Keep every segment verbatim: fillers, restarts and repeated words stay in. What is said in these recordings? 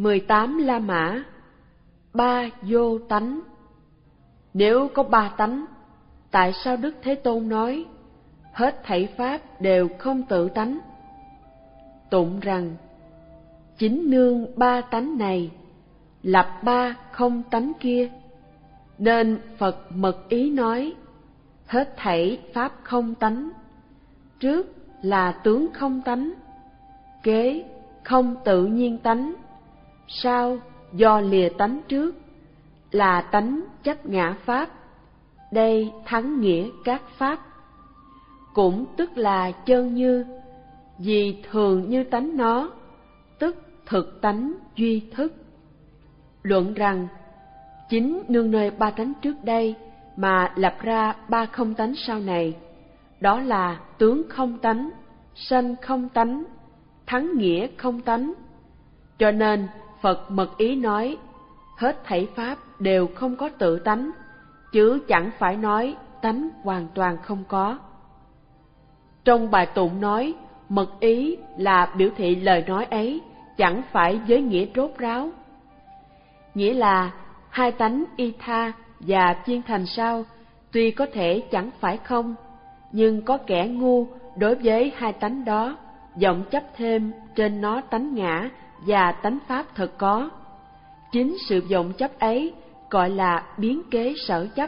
mười tám La Mã. Ba vô tánh. Nếu có ba tánh, tại sao Đức Thế Tôn nói hết thảy pháp đều không tự tánh? Tụng rằng chính nương ba tánh này lập ba không tánh kia, nên Phật mật ý nói hết thảy pháp không tánh. Trước là tướng không tánh, kế không tự nhiên tánh, sau do lìa tánh trước là tánh chấp ngã pháp. Đây thắng nghĩa các pháp, cũng tức là chân như, vì thường như tánh nó, tức thực tánh duy thức. Luận rằng chính nương nơi ba tánh trước đây mà lập ra ba không tánh sau này, đó là tướng không tánh, sanh không tánh, thắng nghĩa không tánh. Cho nên Phật mật ý nói hết thảy pháp đều không có tự tánh, chứ chẳng phải nói tánh hoàn toàn không có. Trong bài tụng nói mật ý là biểu thị lời nói ấy chẳng phải với nghĩa rốt ráo, nghĩa là hai tánh y tha và viên thành sao tuy có thể chẳng phải không, nhưng có kẻ ngu đối với hai tánh đó vọng chấp thêm trên nó tánh ngã và tánh pháp thật có. Chính sự vọng chấp ấy gọi là biến kế sở chấp.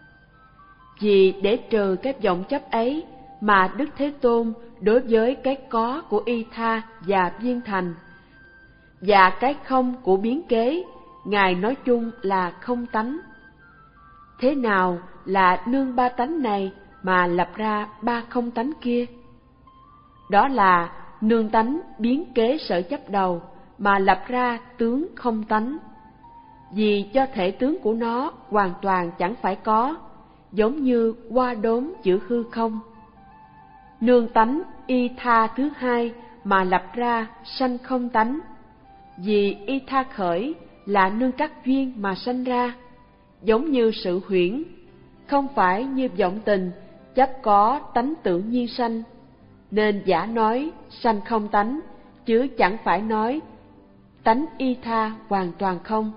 Vì để trừ cái vọng chấp ấy mà Đức Thế Tôn đối với cái có của y tha và viên thành và cái không của biến kế, Ngài nói chung là không tánh. Thế nào là nương ba tánh này mà lập ra ba không tánh kia? Đó là nương tánh biến kế sở chấp đầu mà lập ra tướng không tánh. Vì do thể tướng của nó hoàn toàn chẳng phải có, giống như hoa đốm giữa hư không. Nương tánh y tha thứ hai mà lập ra sanh không tánh. Vì y tha khởi là nương các duyên mà sanh ra, giống như sự huyễn, không phải như vọng tình chấp có tánh tự nhiên sanh, nên giả nói sanh không tánh, chứ chẳng phải nói tánh y tha hoàn toàn không.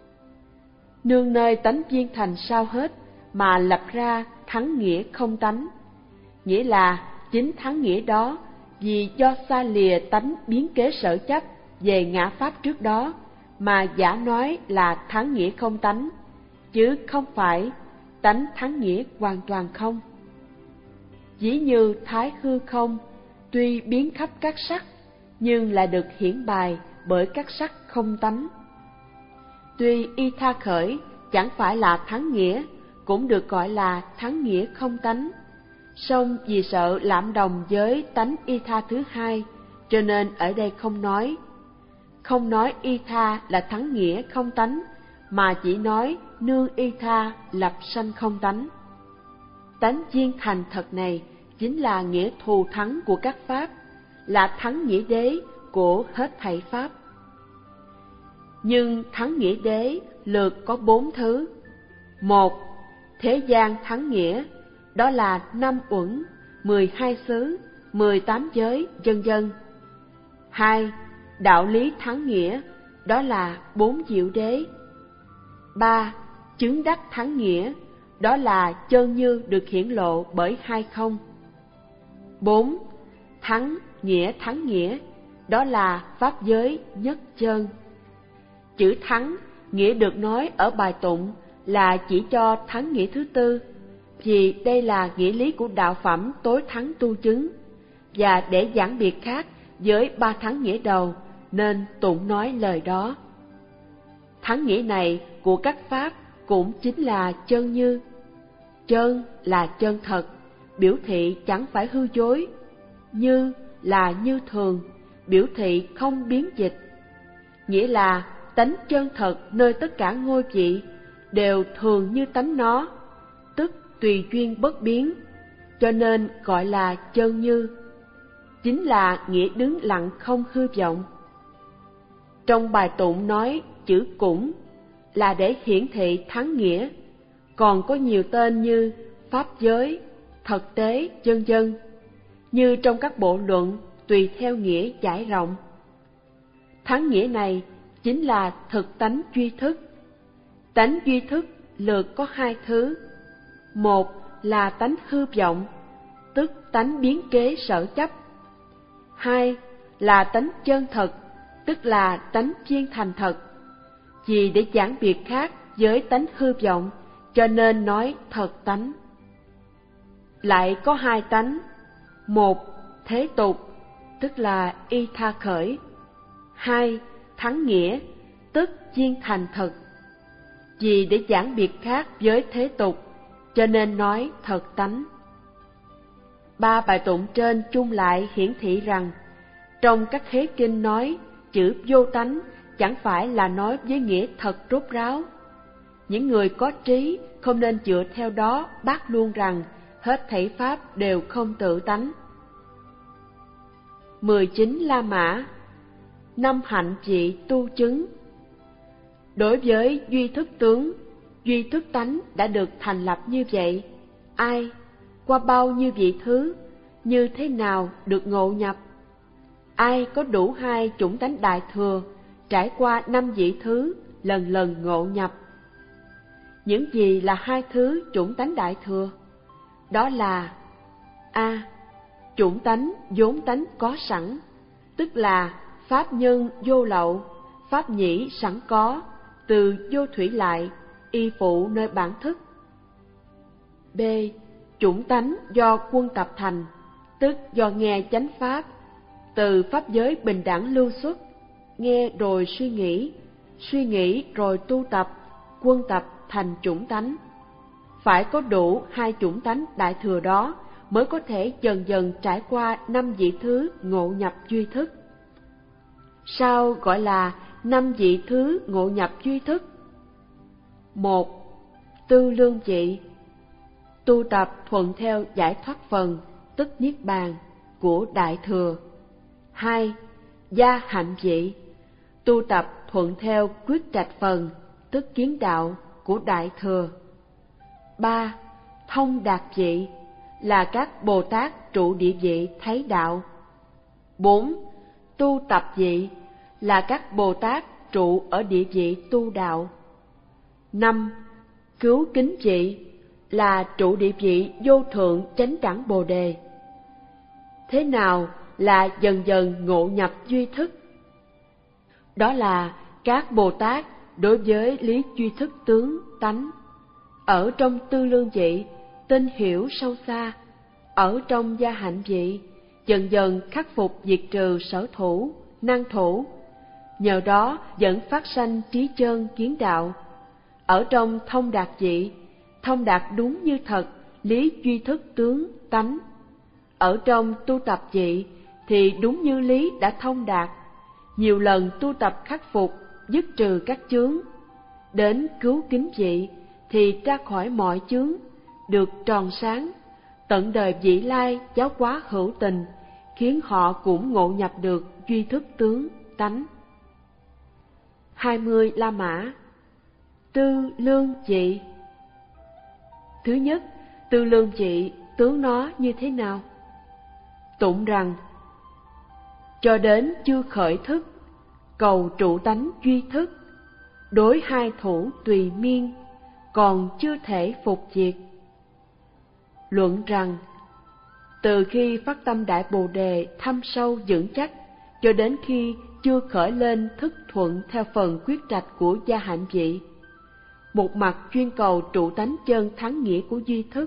Nương nơi tánh viên thành sao hết mà lập ra thắng nghĩa không tánh, nghĩa là chính thắng nghĩa đó vì do xa lìa tánh biến kế sở chấp về ngã pháp trước đó mà giả nói là thắng nghĩa không tánh, chứ không phải tánh thắng nghĩa hoàn toàn không. Ví như thái hư không tuy biến khắp các sắc, nhưng là được hiển bày bởi các sắc không tánh. Tuy y tha khởi chẳng phải là thắng nghĩa, cũng được gọi là thắng nghĩa không tánh. Song vì sợ lạm đồng với tánh y tha thứ hai, cho nên ở đây không nói. Không nói y tha là thắng nghĩa không tánh, mà chỉ nói nương y tha lập sanh không tánh. Tánh viên thành thật này chính là nghĩa thù thắng của các pháp, là thắng nghĩa đế của hết thảy pháp. Nhưng thắng nghĩa đế lượt có bốn thứ. Một, thế gian thắng nghĩa, đó là năm uẩn, mười hai xứ, mười tám giới, vân vân. Hai, đạo lý thắng nghĩa, đó là bốn diệu đế. Ba, chứng đắc thắng nghĩa, đó là chân như được hiển lộ bởi hai không. Bốn, thắng nghĩa thắng nghĩa, đó là pháp giới nhất chân. Chữ thắng nghĩa được nói ở bài tụng là chỉ cho thắng nghĩa thứ tư, vì đây là nghĩa lý của đạo phẩm tối thắng tu chứng, và để giảng biệt khác với ba thắng nghĩa đầu nên tụng nói lời đó. Thắng nghĩa này của các pháp cũng chính là chân như. Chân là chân thật, biểu thị chẳng phải hư dối. Như là như thường, biểu thị không biến dịch. Nghĩa là tánh chân thật nơi tất cả ngôi vị đều thường như tánh nó, tức tùy duyên bất biến, cho nên gọi là chân như. Chính là nghĩa đứng lặng không hư vọng. Trong bài tụng nói chữ cũng là để hiển thị thắng nghĩa, còn có nhiều tên như pháp giới, thật tế, vân vân, như trong các bộ luận tùy theo nghĩa giải rộng. Thắng nghĩa này chính là thực tánh duy thức. Tánh duy thức lược có hai thứ. Một là tánh hư vọng, tức tánh biến kế sở chấp. Hai là tánh chân thật, tức là tánh chuyên thành thật. Vì để giảng biệt khác với tánh hư vọng, cho nên nói thật tánh. Lại có hai tánh. Một, thế tục, tức là y tha khởi. Hai, thắng nghĩa, tức chuyên thành thật. Vì để giảng biệt khác với thế tục, cho nên nói thật tánh. Ba bài tụng trên chung lại hiển thị rằng, trong các khế kinh nói chữ vô tánh chẳng phải là nói với nghĩa thật rốt ráo. Những người có trí không nên dựa theo đó bác luôn rằng hết thảy pháp đều không tự tánh. mười chín La Mã. Năm hạnh vị tu chứng. Đối với duy thức tướng, duy thức tánh đã được thành lập như vậy, ai, qua bao nhiêu vị thứ, như thế nào được ngộ nhập? Ai có đủ hai chủng tánh đại thừa, trải qua năm vị thứ, lần lần ngộ nhập? Những gì là hai thứ chủng tánh đại thừa? Đó là A. Chủng tánh vốn tánh có sẵn, tức là pháp nhân vô lậu, pháp nhĩ sẵn có, từ vô thủy lại, y phụ nơi bản thức. B. Chủng tánh do quân tập thành, tức do nghe chánh pháp, từ pháp giới bình đẳng lưu xuất, nghe rồi suy nghĩ, suy nghĩ rồi tu tập, quân tập thành chủng tánh. Phải có đủ hai chủng tánh đại thừa đó mới có thể dần dần trải qua năm vị thứ ngộ nhập duy thức. Sao gọi là năm vị thứ ngộ nhập duy thức? Một, tư lương vị, tu tập thuận theo giải thoát phần, tức niết bàn của đại thừa. Hai, gia hạnh vị, tu tập thuận theo quyết trạch phần, tức kiến đạo của đại thừa. Ba, thông đạt vị, là các Bồ Tát trụ địa vị thấy đạo. Bốn, tu tập vị, là các Bồ Tát trụ ở địa vị tu đạo. Năm, cứu kính vị, là trụ địa vị vô thượng chánh đẳng Bồ Đề. Thế nào là dần dần ngộ nhập duy thức? Đó là các Bồ Tát đối với lý duy thức tướng tánh, ở trong tư lương vị tinh hiểu sâu xa, ở trong gia hạnh vị dần dần khắc phục diệt trừ sở thủ, năng thủ, nhờ đó dẫn phát sanh trí chân kiến đạo. Ở trong thông đạt vị, thông đạt đúng như thật lý duy thức tướng tánh. Ở trong tu tập vị thì đúng như lý đã thông đạt, nhiều lần tu tập khắc phục, dứt trừ các chướng. Đến cứu kính vị thì ra khỏi mọi chướng, được tròn sáng, tận đời vị lai giáo hóa hữu tình, khiến họ cũng ngộ nhập được duy thức tướng tánh. Hai mươi La Mã. Tư lương vị. Thứ nhất, tư lương vị tướng nó như thế nào? Tụng rằng, cho đến chưa khởi thức, cầu trụ tánh duy thức, đối hai thủ tùy miên, còn chưa thể phục diệt. Luận rằng, từ khi phát tâm Đại Bồ Đề thâm sâu vững chắc, cho đến khi chưa khởi lên thức thuận theo phần quyết trạch của gia hạnh vị, một mặt chuyên cầu trụ tánh chân thắng nghĩa của duy thức,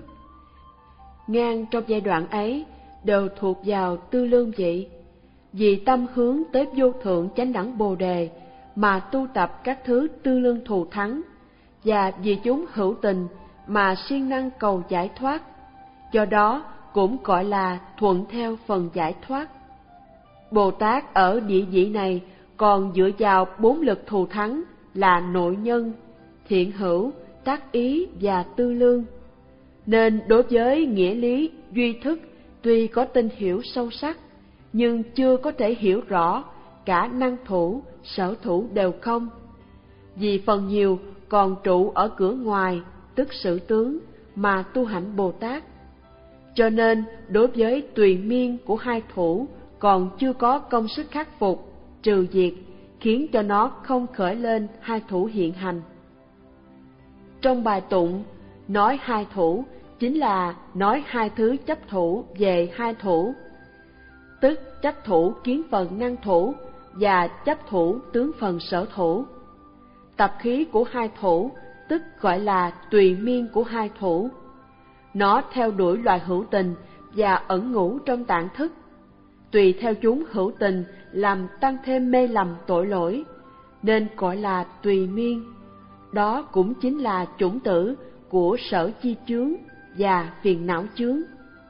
ngang trong giai đoạn ấy đều thuộc vào tư lương vị, vì tâm hướng tới vô thượng chánh đẳng Bồ Đề mà tu tập các thứ tư lương thù thắng, và vì chúng hữu tình mà siêng năng cầu giải thoát, do đó cũng gọi là thuận theo phần giải thoát. Bồ Tát ở địa vị này còn dựa vào bốn lực thù thắng là nội nhân, thiện hữu, tác ý và tư lương, nên đối với nghĩa lý duy thức tuy có tinh hiểu sâu sắc, nhưng chưa có thể hiểu rõ cả năng thủ, sở thủ đều không, vì phần nhiều còn trụ ở cửa ngoài, tức sự tướng, mà tu hạnh Bồ Tát. Cho nên đối với tùy miên của hai thủ còn chưa có công sức khắc phục, trừ diệt, khiến cho nó không khởi lên hai thủ hiện hành. Trong bài tụng, nói hai thủ chính là nói hai thứ chấp thủ về hai thủ, tức chấp thủ kiến phần năng thủ và chấp thủ tướng phần sở thủ. Tập khí của hai thủ tức gọi là tùy miên của hai thủ. Nó theo đuổi loài hữu tình và ẩn ngủ trong tạng thức, tùy theo chúng hữu tình làm tăng thêm mê lầm tội lỗi, nên gọi là tùy miên. Đó cũng chính là chủng tử của sở chi chướng và phiền não chướng.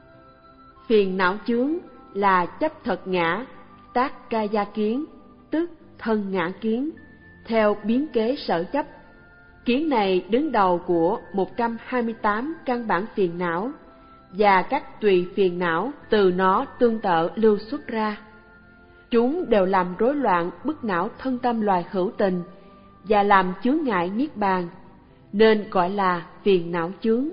Phiền não chướng là chấp thật ngã, tác ca gia kiến, tức thân ngã kiến, theo biến kế sở chấp. Kiến này đứng đầu của một trăm hai mươi tám căn bản phiền não, và các tùy phiền não từ nó tương tự lưu xuất ra. Chúng đều làm rối loạn bức não thân tâm loài hữu tình và làm chướng ngại niết bàn, nên gọi là phiền não chướng.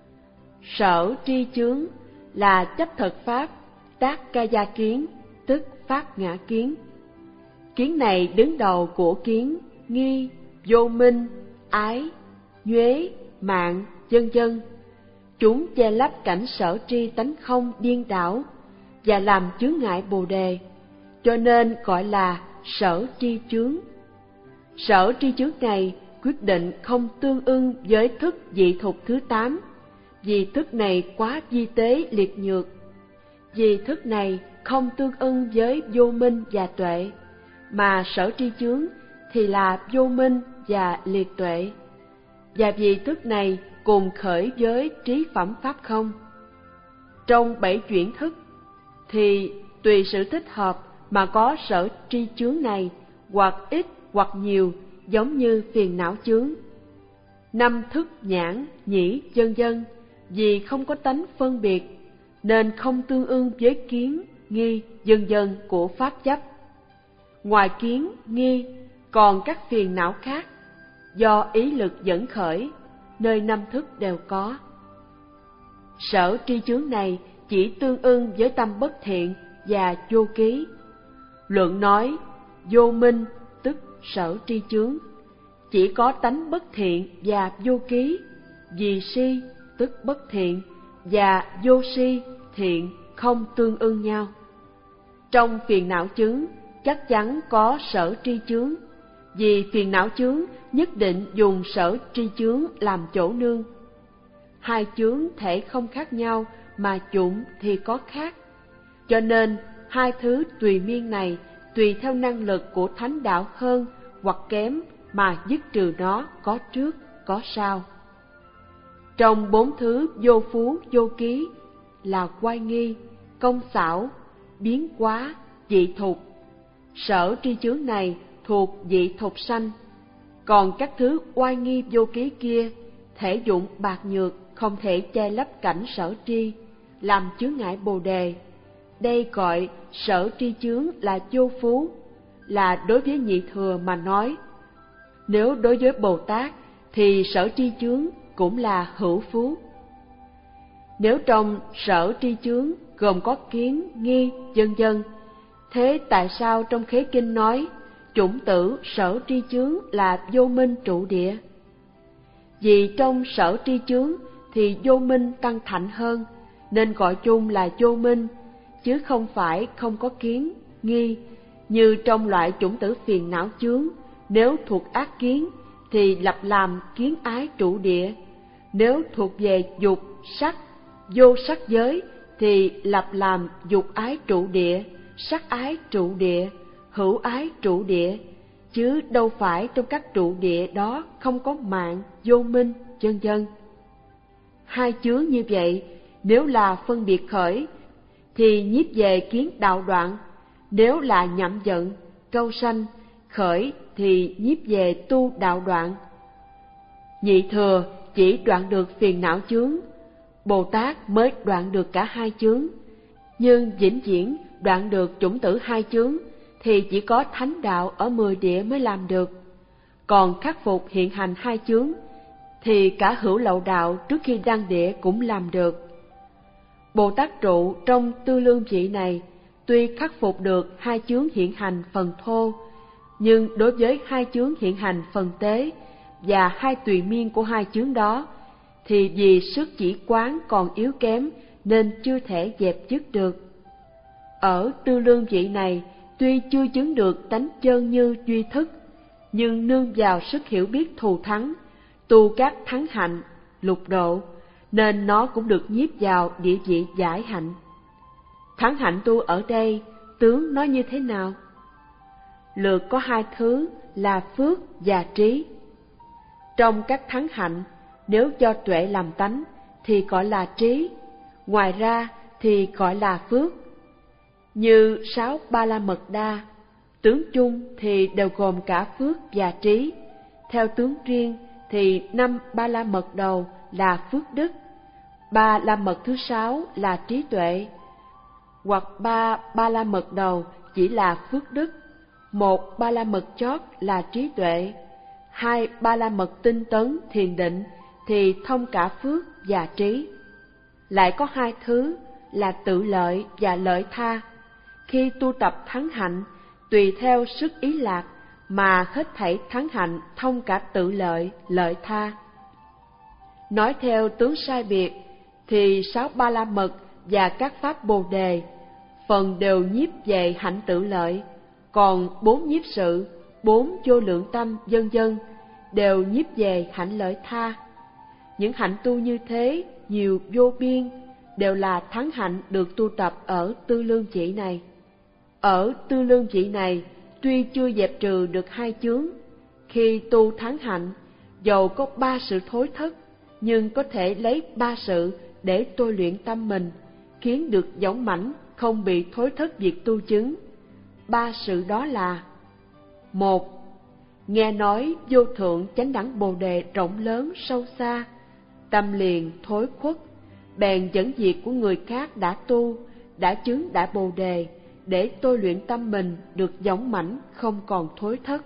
Sở tri chướng là chấp thật pháp, tác ca gia kiến, tức phát ngã kiến. Kiến này đứng đầu của kiến nghi, vô minh, ái, nhuế, mạng, vân vân. Chúng che lấp cảnh sở tri tánh không điên đảo và làm chướng ngại bồ đề, cho nên gọi là sở tri chướng. Sở tri chướng này quyết định không tương ưng với thức dị thục thứ tám, vì thức này quá vi tế liệt nhược. Vì thức này không tương ưng với vô minh và tuệ, mà sở tri chướng thì là vô minh và liệt tuệ. Và vì thức này cùng khởi với trí phẩm pháp không. Trong bảy chuyển thức thì tùy sự thích hợp mà có sở tri chướng này, hoặc ít hoặc nhiều, giống như phiền não chướng. Năm thức nhãn, nhĩ, vân vân, vì không có tánh phân biệt, nên không tương ưng với kiến, nghi, vân vân của pháp chấp. Ngoài kiến, nghi, còn các phiền não khác, do ý lực dẫn khởi, nơi năm thức đều có. Sở tri chướng này chỉ tương ưng với tâm bất thiện và vô ký. Luận nói, vô minh tức sở tri chướng, chỉ có tánh bất thiện và vô ký, vì si tức bất thiện và vô si thiện không tương ưng nhau. Trong phiền não chướng chắc chắn có sở tri chướng, vì phiền não chướng nhất định dùng sở tri chướng làm chỗ nương. Hai chướng thể không khác nhau mà chủng thì có khác, cho nên hai thứ tùy miên này tùy theo năng lực của thánh đạo hơn hoặc kém mà dứt trừ nó có trước có sau. Trong bốn thứ vô phú vô ký là oai nghi, công xảo, biến quá, dị thục. Sở tri chướng này thuộc dị thục sanh, còn các thứ oai nghi vô ký kia thể dụng bạc nhược, không thể che lấp cảnh sở tri, làm chướng ngại bồ đề. Đây gọi sở tri chướng là vô phú, là đối với nhị thừa mà nói. Nếu đối với Bồ Tát thì sở tri chướng cũng là hữu phú. Nếu trong sở tri chướng gồm có kiến, nghi, vân vân, thế tại sao trong khế kinh nói chủng tử sở tri chướng là vô minh trụ địa? Vì trong sở tri chướng thì vô minh tăng thạnh hơn, nên gọi chung là vô minh, chứ không phải không có kiến, nghi. Như trong loại chủng tử phiền não chướng, nếu thuộc ác kiến thì lập làm kiến ái trụ địa, nếu thuộc về dục, sắc, vô sắc giới thì lập làm dục ái trụ địa, sắc ái trụ địa, hữu ái trụ địa, chứ đâu phải trong các trụ địa đó không có mạng, vô minh, vân vân. Hai chướng như vậy, nếu là phân biệt khởi thì nhiếp về kiến đạo đoạn, nếu là nhậm giận, câu sanh khởi thì nhiếp về tu đạo đoạn. Nhị thừa chỉ đoạn được phiền não chướng, Bồ Tát mới đoạn được cả hai chướng. Nhưng vĩnh viễn đoạn được chủng tử hai chướng thì chỉ có thánh đạo ở mười địa mới làm được. Còn khắc phục hiện hành hai chướng thì cả hữu lậu đạo trước khi đăng địa cũng làm được. Bồ Tát trụ trong tư lương vị này tuy khắc phục được hai chướng hiện hành phần thô, Nhưng đối với hai chướng hiện hành phần tế và hai tùy miên của hai chướng đó, thì vì sức chỉ quán còn yếu kém nên chưa thể dẹp dứt được. Ở tư lương vị này, tuy chưa chứng được tánh chân như duy thức, nhưng nương vào sức hiểu biết thù thắng, tu các thắng hạnh, lục độ, nên nó cũng được nhiếp vào địa vị giải hạnh. Thắng hạnh tu ở đây, tướng nó như thế nào? Lược có hai thứ là phước và trí. Trong các thắng hạnh, nếu do tuệ làm tánh thì gọi là trí, ngoài ra thì gọi là phước. Như sáu ba la mật đa, tướng chung thì đều gồm cả phước và trí. Theo tướng riêng thì năm ba la mật đầu là phước đức, ba la mật thứ sáu là trí tuệ, hoặc ba ba la mật đầu chỉ là phước đức, một ba la mật chót là trí tuệ, hai ba la mật tinh tấn thiền định thì thông cả phước và trí. Lại có hai thứ là tự lợi và lợi tha. Khi tu tập thắng hạnh, tùy theo sức ý lạc mà hết thảy thắng hạnh thông cả tự lợi, lợi tha. Nói theo tướng sai biệt thì sáu ba la mật và các pháp bồ đề phần đều nhiếp về hạnh tự lợi, còn bốn nhiếp sự, bốn vô lượng tâm vân vân đều nhiếp về hạnh lợi tha. Những hạnh tu như thế nhiều vô biên, đều là thắng hạnh được tu tập ở tư lương chỉ này. Ở tư lương chỉ này, tuy chưa dẹp trừ được hai chướng, khi tu thắng hạnh, dầu có ba sự thối thất, nhưng có thể lấy ba sự để tôi luyện tâm mình, khiến được dõng mãnh, không bị thối thất việc tu chứng. Ba sự đó là: một, nghe nói vô thượng chánh đẳng bồ đề rộng lớn sâu xa, tâm liền thối khuất, bèn dẫn việc của người khác đã tu, đã chứng đại bồ đề, để tôi luyện tâm mình được dõng mãnh, không còn thối thất.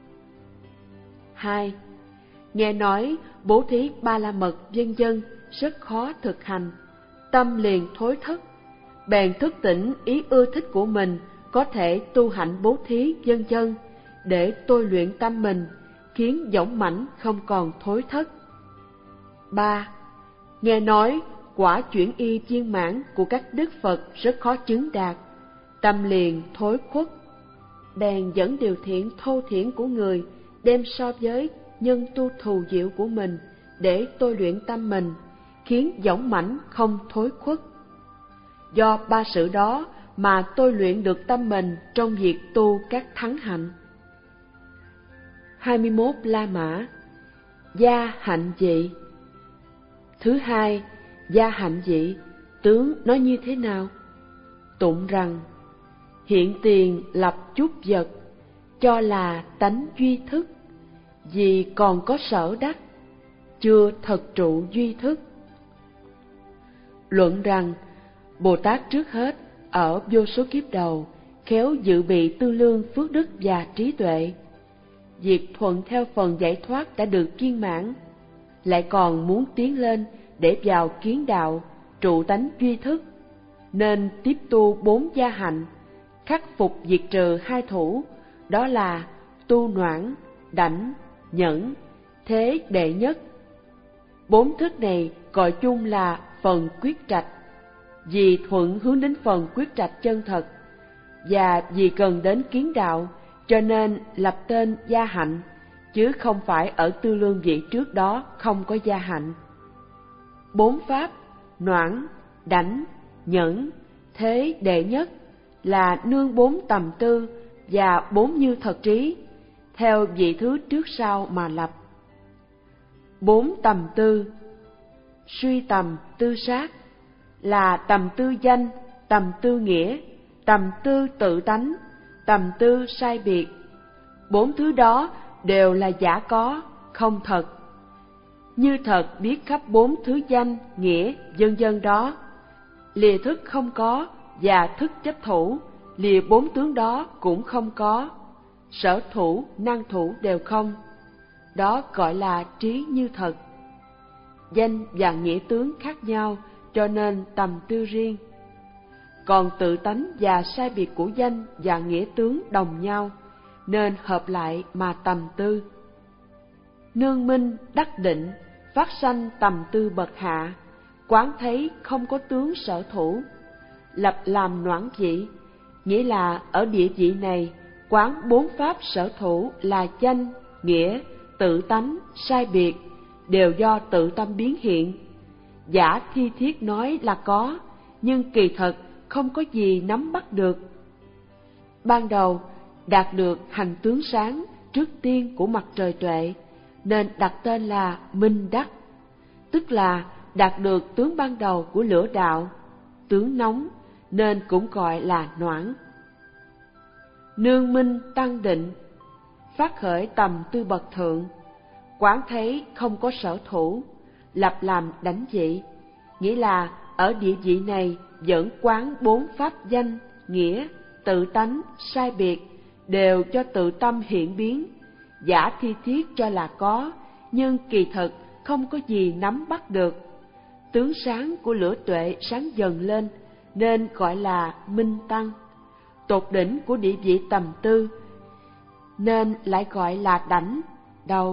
Hai, nghe nói bố thí ba la mật vân vân rất khó thực hành, tâm liền thối thất, bèn thức tỉnh ý ưa thích của mình, có thể tu hạnh bố thí vân vân để tôi luyện tâm mình, khiến dõng mãnh không còn thối thất. Ba, nghe nói quả chuyển y viên mãn của các đức Phật rất khó chứng đạt, tâm liền thối khuất, bèn dẫn điều thiện thô thiển của người đem so với nhân tu thù diệu của mình để tôi luyện tâm mình, khiến dõng mãnh không thối khuất. Do ba sự đó mà tôi luyện được tâm mình trong việc tu các thắng hạnh. hai mươi mốt La Mã. Gia hạnh dị. Thứ hai, gia hạnh dị, tướng nó như thế nào? Tụng rằng: hiện tiền lập chút vật, cho là tánh duy thức, vì còn có sở đắc, chưa thật trụ duy thức. Luận rằng Bồ Tát trước hết ở vô số kiếp đầu khéo dự bị tư lương phước đức và trí tuệ, việc thuận theo phần giải thoát đã được viên mãn, lại còn muốn tiến lên để vào kiến đạo, trụ tánh duy thức, nên tiếp tu bốn gia hạnh, khắc phục diệt trừ hai thủ, đó là tu noãn, đảnh, nhẫn, thế đệ nhất. Bốn thức này gọi chung là phần quyết trạch, vì thuận hướng đến phần quyết trạch chân thật, và vì cần đến kiến đạo, cho nên lập tên gia hạnh, chứ không phải ở tư lương vị trước đó không có gia hạnh. Bốn pháp noãn, đảnh, nhẫn, thế đệ nhất là nương bốn tầm tư và bốn như thật trí, theo vị thứ trước sau mà lập. Bốn tầm tư: suy tầm tư sát, là tầm tư danh, tầm tư nghĩa, tầm tư tự tánh, tầm tư sai biệt. Bốn thứ đó đều là giả có, không thật. Như thật biết khắp bốn thứ danh, nghĩa, vân vân đó. Lìa thức không có và thức chấp thủ, lìa bốn tướng đó cũng không có. Sở thủ, năng thủ đều không. Đó gọi là trí như thật. Danh và nghĩa tướng khác nhau, cho nên tầm tư riêng. Còn tự tánh và sai biệt của danh và nghĩa tướng đồng nhau, nên hợp lại mà tầm tư. Nương minh đắc định, phát sanh tầm tư bậc hạ, quán thấy không có tướng sở thủ, lập làm noãn vị, nghĩa là ở địa vị này quán bốn pháp sở thủ là danh, nghĩa, tự tánh, sai biệt, đều do tự tâm biến hiện. Giả thi thiết nói là có, nhưng kỳ thật không có gì nắm bắt được. Ban đầu đạt được hành tướng sáng trước tiên của mặt trời tuệ, nên đặt tên là minh đắc, tức là đạt được tướng ban đầu của lửa đạo, tướng nóng, nên cũng gọi là noãn. Nương minh tăng định, phát khởi tầm tư bậc thượng, quán thấy không có sở thủ, lập làm đảnh vị, nghĩa là ở địa vị này vẫn quán bốn pháp danh, nghĩa, tự tánh, sai biệt, đều cho tự tâm hiện biến. Giả thi thiết cho là có, nhưng kỳ thực không có gì nắm bắt được. Tướng sáng của lửa tuệ sáng dần lên, nên gọi là minh tăng. Tột đỉnh của địa vị tầm tư, nên lại gọi là đảnh, đầu.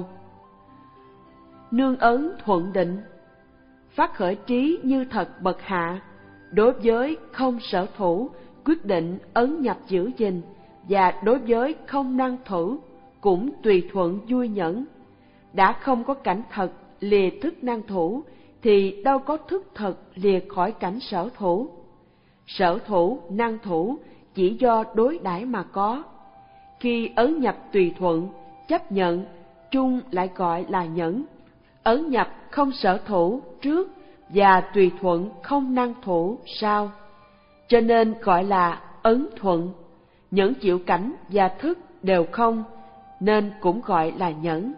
Nương ấn thuận định, phát khởi trí như thật bậc hạ, đối với không sở thủ, quyết định ấn nhập giữ gìn, và đối với không năng thủ, cũng tùy thuận vui nhẫn. Đã không có cảnh thật lìa thức năng thủ, thì đâu có thức thật lìa khỏi cảnh sở thủ. Sở thủ, năng thủ chỉ do đối đãi mà có. Khi ấn nhập tùy thuận, chấp nhận, trung lại gọi là nhẫn. Ấn nhập không sở thủ trước và tùy thuận không năng thủ sau, cho nên gọi là ấn thuận. Nhẫn chịu cảnh và thức đều không, nên cũng gọi là nhẫn.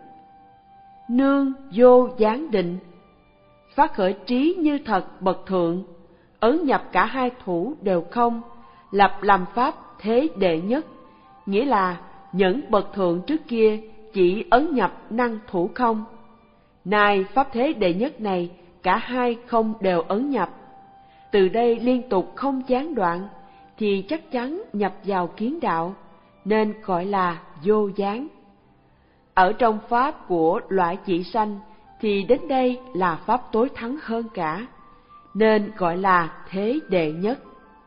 Nương vô gián định, phát khởi trí như thật bậc thượng, ấn nhập cả hai thủ đều không, lập làm pháp thế đệ nhất, nghĩa là nhẫn bậc thượng trước kia chỉ ấn nhập năng thủ không. Nay pháp thế đệ nhất này cả hai không đều ấn nhập, từ đây liên tục không gián đoạn, thì chắc chắn nhập vào kiến đạo, nên gọi là vô gián. Ở trong pháp của loại chỉ sanh thì đến đây là pháp tối thắng hơn cả, nên gọi là thế đệ nhất.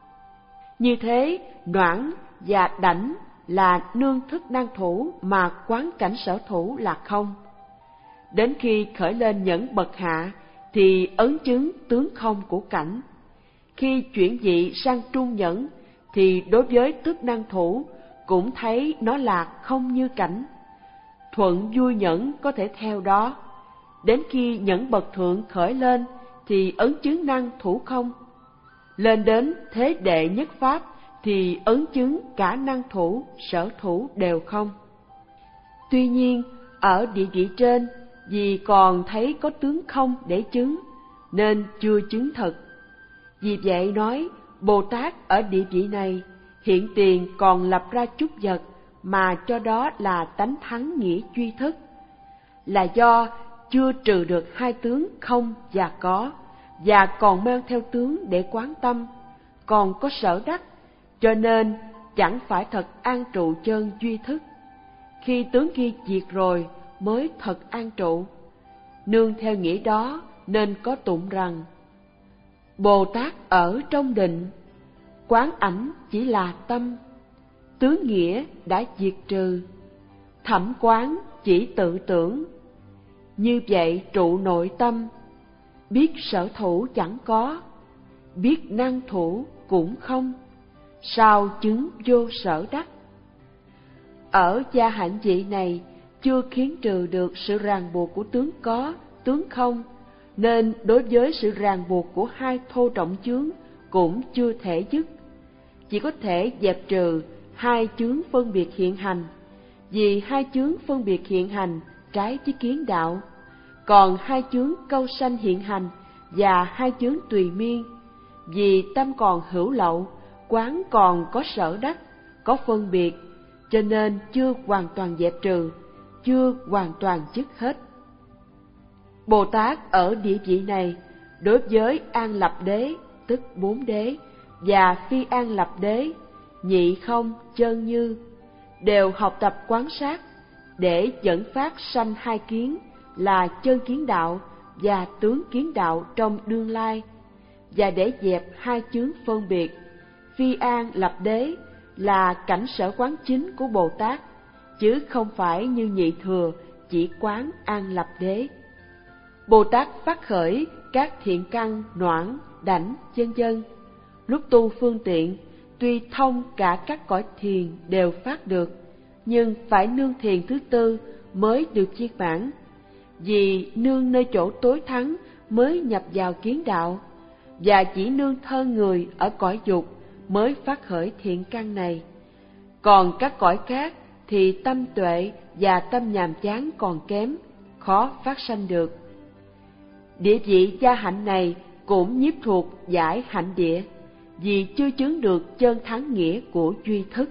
Như thế, noãn và đảnh là nương thức năng thủ mà quán cảnh sở thủ là không. Đến khi khởi lên nhẫn bậc hạ thì ấn chứng tướng không của cảnh. Khi chuyển vị sang trung nhẫn thì đối với thức năng thủ cũng thấy nó là không như cảnh. Thuận vui nhẫn có thể theo đó. Đến khi nhẫn bậc thượng khởi lên thì ấn chứng năng thủ không. Lên đến thế đệ nhất pháp thì ấn chứng cả năng thủ, sở thủ đều không. Tuy nhiên, ở địa vị trên, vì còn thấy có tướng không để chứng, nên chưa chứng thật. Vì vậy nói, Bồ Tát ở địa vị này, hiện tiền còn lập ra chút vật, mà cho đó là tánh thắng nghĩa duy thức, là do chưa trừ được hai tướng không và có, và còn mang theo tướng để quán tâm, còn có sở đắc, cho nên chẳng phải thật an trụ chân duy thức. Khi tướng kia diệt rồi mới thật an trụ. Nương theo nghĩa đó nên có tụng rằng: Bồ Tát ở trong định, quán ảnh chỉ là tâm, tướng nghĩa đã diệt trừ, thẩm quán chỉ tự tưởng. Như vậy trụ nội tâm, biết sở thủ chẳng có, biết năng thủ cũng không, sao chứng vô sở đắc. Ở gia hạnh vị này chưa khiến trừ được sự ràng buộc của tướng có, tướng không, nên đối với sự ràng buộc của hai thô trọng chướng cũng chưa thể dứt. Chỉ có thể dẹp trừ hai chướng phân biệt hiện hành, vì hai chướng phân biệt hiện hành trái với kiến đạo, còn hai chướng câu sanh hiện hành và hai chướng tùy miên, vì tâm còn hữu lậu, quán còn có sở đắc, có phân biệt, cho nên chưa hoàn toàn dẹp trừ, chưa hoàn toàn dứt hết. Bồ Tát ở địa vị này, đối với an lập đế, tức bốn đế, và phi an lập đế, nhị không chân như, đều học tập quán sát để dẫn phát sanh hai kiến là chân kiến đạo và tướng kiến đạo trong đương lai, và để dẹp hai chướng phân biệt. Phi an lập đế là cảnh sở quán chính của Bồ Tát, chứ không phải như Nhị Thừa chỉ quán an lập đế. Bồ Tát phát khởi các thiện căn noãn, đảnh, vân vân. Lúc tu phương tiện, tuy thông cả các cõi thiền đều phát được, nhưng phải nương thiền thứ tư mới được viên mãn. Vì nương nơi chỗ tối thắng mới nhập vào kiến đạo, và chỉ nương thân người ở cõi dục mới phát khởi thiện căn này. Còn các cõi khác thì tâm tuệ và tâm nhàm chán còn kém, khó phát sanh được. Địa vị gia hạnh này cũng nhiếp thuộc giải hạnh địa, vì chưa chứng được chân thắng nghĩa của duy thức.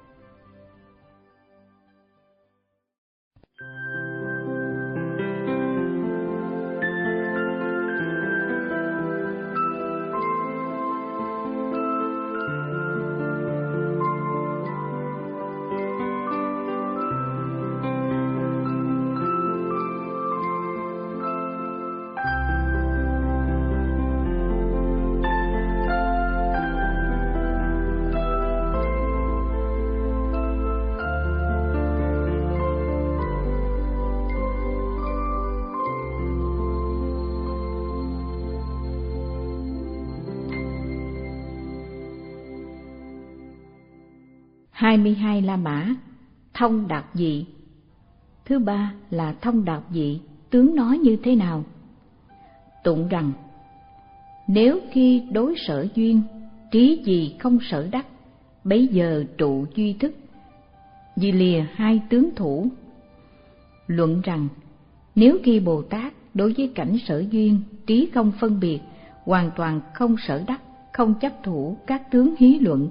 hai mươi hai La Mã, thông đạt dị. Thứ ba là thông đạt dị, tướng nó như thế nào? Tụng rằng: nếu khi đối sở duyên, trí gì không sở đắc, bấy giờ trụ duy thức, vì lìa hai tướng thủ. Luận rằng: nếu khi Bồ Tát đối với cảnh sở duyên, trí không phân biệt, hoàn toàn không sở đắc, không chấp thủ các tướng hí luận,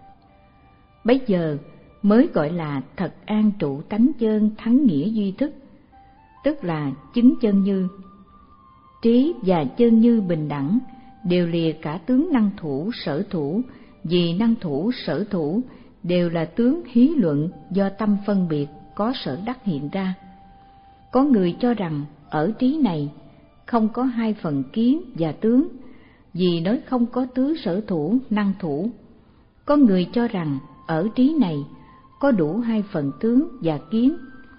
bấy giờ mới gọi là thật an trụ tánh chân thắng nghĩa duy thức, tức là chứng chân như. Trí và chân như bình đẳng, đều lìa cả tướng năng thủ sở thủ, vì năng thủ sở thủ đều là tướng hí luận do tâm phân biệt có sở đắc hiện ra. Có người cho rằng ở trí này không có hai phần kiến và tướng, vì nói không có tứ sở thủ năng thủ. Có người cho rằng ở trí này có đủ hai phần tướng và kiến,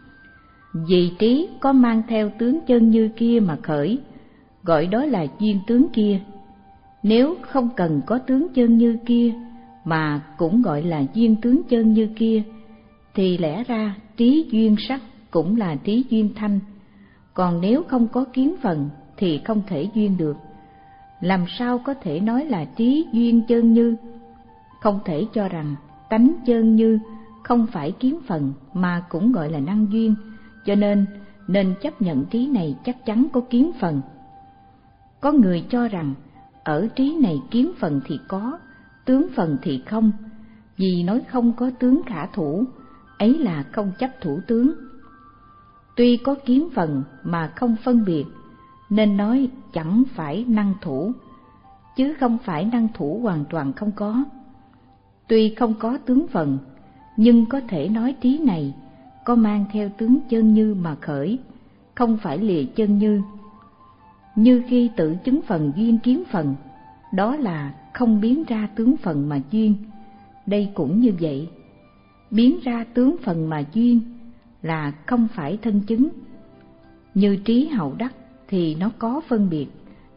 vì trí có mang theo tướng chân như kia mà khởi, gọi đó là duyên tướng kia. Nếu không cần có tướng chân như kia mà cũng gọi là duyên tướng chân như kia, thì lẽ ra trí duyên sắc cũng là trí duyên thanh. Còn nếu không có kiến phần thì không thể duyên được. Làm sao có thể nói là trí duyên chân như? Không thể cho rằng tánh chân như không phải kiến phần mà cũng gọi là năng duyên, cho nên nên chấp nhận trí này chắc chắn có kiến phần. Có người cho rằng ở trí này kiến phần thì có, tướng phần thì không, vì nói không có tướng khả thủ, ấy là không chấp thủ tướng. Tuy có kiến phần mà không phân biệt, nên nói chẳng phải năng thủ, chứ không phải năng thủ hoàn toàn không có. Tuy không có tướng phần, nhưng có thể nói trí này có mang theo tướng chân như mà khởi, không phải lìa chân như. Như khi tự chứng phần duyên kiến phần, đó là không biến ra tướng phần mà duyên. Đây cũng như vậy, biến ra tướng phần mà duyên là không phải thân chứng. Như trí hậu đắc thì nó có phân biệt,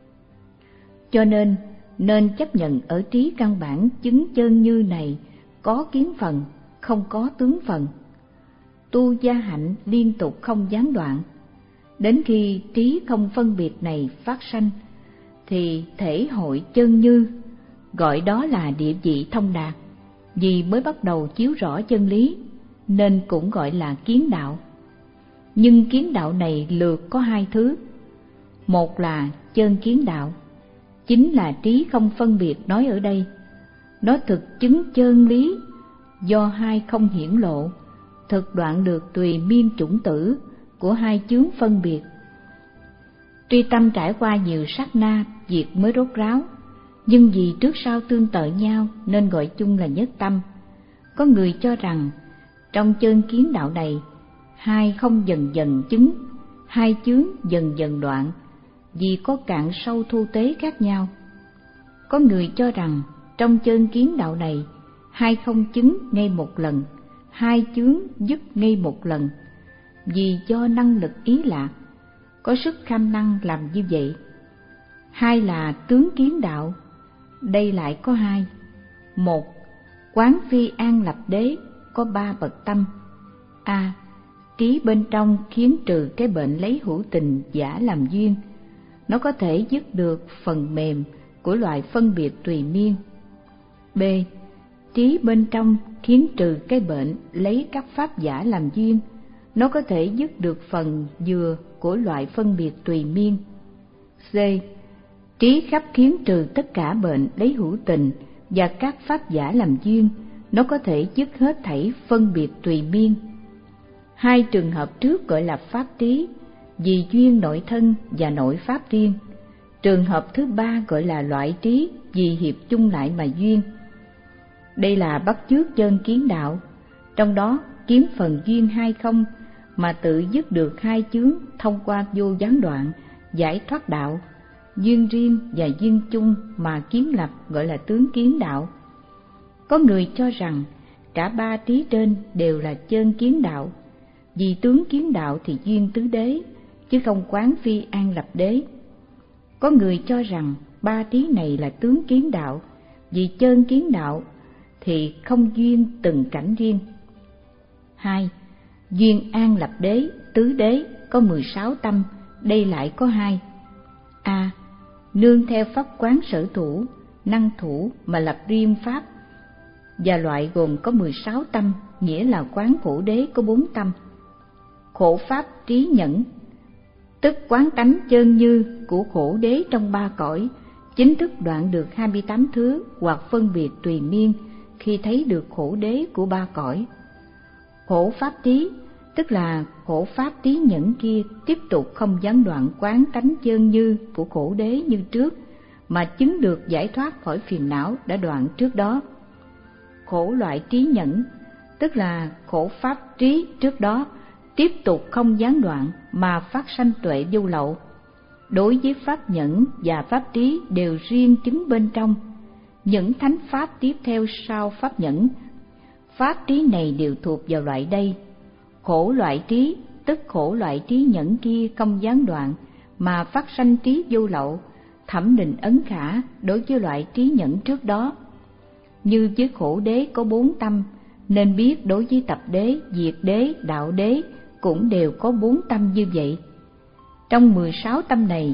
cho nên nên chấp nhận ở trí căn bản chứng chân như này có kiến phần, không có tướng phần. Tu gia hạnh liên tục không gián đoạn, đến khi trí không phân biệt này phát sanh thì thể hội chân như, gọi đó là địa vị thông đạt. Vì mới bắt đầu chiếu rõ chân lý nên cũng gọi là kiến đạo. Nhưng kiến đạo này lược có hai thứ. Một là chân kiến đạo, chính là trí không phân biệt nói ở đây. Nó thực chứng chân lý do hai không hiển lộ, thực đoạn được tùy miên chủng tử của hai chướng phân biệt. Tuy tâm trải qua nhiều sát na việc mới rốt ráo, nhưng vì trước sau tương tự nhau nên gọi chung là nhất tâm. Có người cho rằng Trong chân kiến đạo này, hai không dần dần chứng, hai chướng dần dần đoạn, vì có cạn sâu thu tế khác nhau. Có người cho rằng trong chân kiến đạo này, hai không chứng ngay một lần, hai chướng dứt ngay một lần, vì do năng lực ý lạc, có sức kham năng làm như vậy. Hai là tướng kiến đạo, đây lại có hai. Một, quán phi an lập đế có ba bậc tâm. A. Trí bên trong khiến trừ cái bệnh lấy hữu tình giả làm duyên, nó có thể dứt được phần mềm của loại phân biệt tùy miên. B. Trí bên trong khiến trừ cái bệnh lấy các pháp giả làm duyên, nó có thể dứt được phần dừa của loại phân biệt tùy miên. C. Trí khắp khiến trừ tất cả bệnh lấy hữu tình và các pháp giả làm duyên, nó có thể dứt hết thảy phân biệt tùy miên. Hai trường hợp trước gọi là pháp trí, vì duyên nội thân và nội pháp riêng. Trường hợp thứ ba gọi là loại trí, vì hiệp chung lại mà duyên. Đây là bắt chước chân kiến đạo, trong đó kiếm phần duyên hai không mà tự dứt được hai chướng thông qua vô gián đoạn, giải thoát đạo. Duyên riêng và duyên chung mà kiến lập gọi là tướng kiến đạo. Có người cho rằng cả ba trí trên đều là chân kiến đạo, vì tướng kiến đạo thì duyên tứ đế, chứ không quán phi an lập đế. Có người cho rằng ba trí này là tướng kiến đạo, vì chân kiến đạo thì không duyên từng cảnh riêng. Hai, duyên an lập đế, tứ đế có mười sáu tâm, đây lại có hai. A. Nương theo pháp quán sở thủ, năng thủ mà lập riêng pháp, và loại gồm có mười sáu tâm, nghĩa là quán khổ đế có bốn tâm. Khổ pháp trí nhẫn, tức quán tánh chân như của khổ đế trong ba cõi, chính thức đoạn được hai mươi tám thứ hoặc phân biệt tùy miên khi thấy được khổ đế của ba cõi. Khổ pháp trí, tức là khổ pháp trí nhẫn kia tiếp tục không gián đoạn quán tánh chân như của khổ đế như trước, mà chứng được giải thoát khỏi phiền não đã đoạn trước đó. Khổ loại trí nhẫn, tức là khổ pháp trí trước đó tiếp tục không gián đoạn mà phát sanh tuệ vô lậu. Đối với pháp nhẫn và pháp trí đều riêng chứng bên trong. Những thánh pháp tiếp theo sau pháp nhẫn, pháp trí này đều thuộc vào loại đây. Khổ loại trí, tức khổ loại trí nhẫn kia không gián đoạn mà phát sanh trí vô lậu, thẩm định ấn khả đối với loại trí nhẫn trước đó. Như với khổ đế có bốn tâm, nên biết đối với tập đế, diệt đế, đạo đế cũng đều có bốn tâm như vậy. Trong mười sáu tâm này,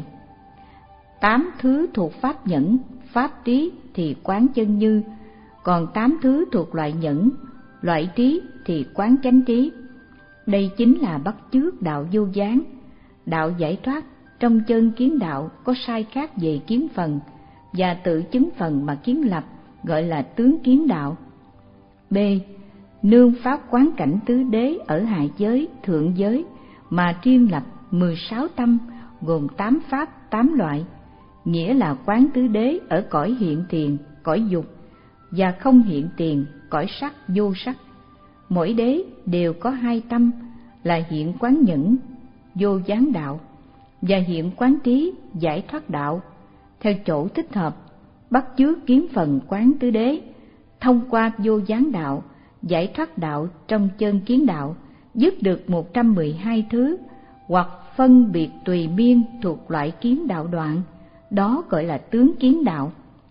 tám thứ thuộc pháp nhẫn, pháp trí thì quán chân như, còn tám thứ thuộc loại nhẫn, loại trí thì quán chánh trí. Đây chính là bắt chước đạo vô gián. Đạo giải thoát trong chân kiến đạo có sai khác về kiến phần, và tự chứng phần mà kiến lập gọi là tướng kiến đạo. B. Nương pháp quán cảnh tứ đế ở hạ giới, thượng giới mà riêng lập mười sáu tâm gồm tám pháp, tám loại, nghĩa là quán tứ đế ở cõi hiện tiền, cõi dục, và không hiện tiền, cõi sắc, vô sắc. Mỗi đế đều có hai tâm là hiện quán nhẫn, vô gián đạo, và hiện quán trí, giải thoát đạo. Theo chỗ thích hợp, bắt chước kiếm phần quán tứ đế, thông qua vô gián đạo, giải thoát đạo trong chân kiến đạo, dứt được một trăm mười hai thứ hoặc phân biệt tùy miên thuộc loại kiến đạo đoạn, đó gọi là tướng kiến đạo.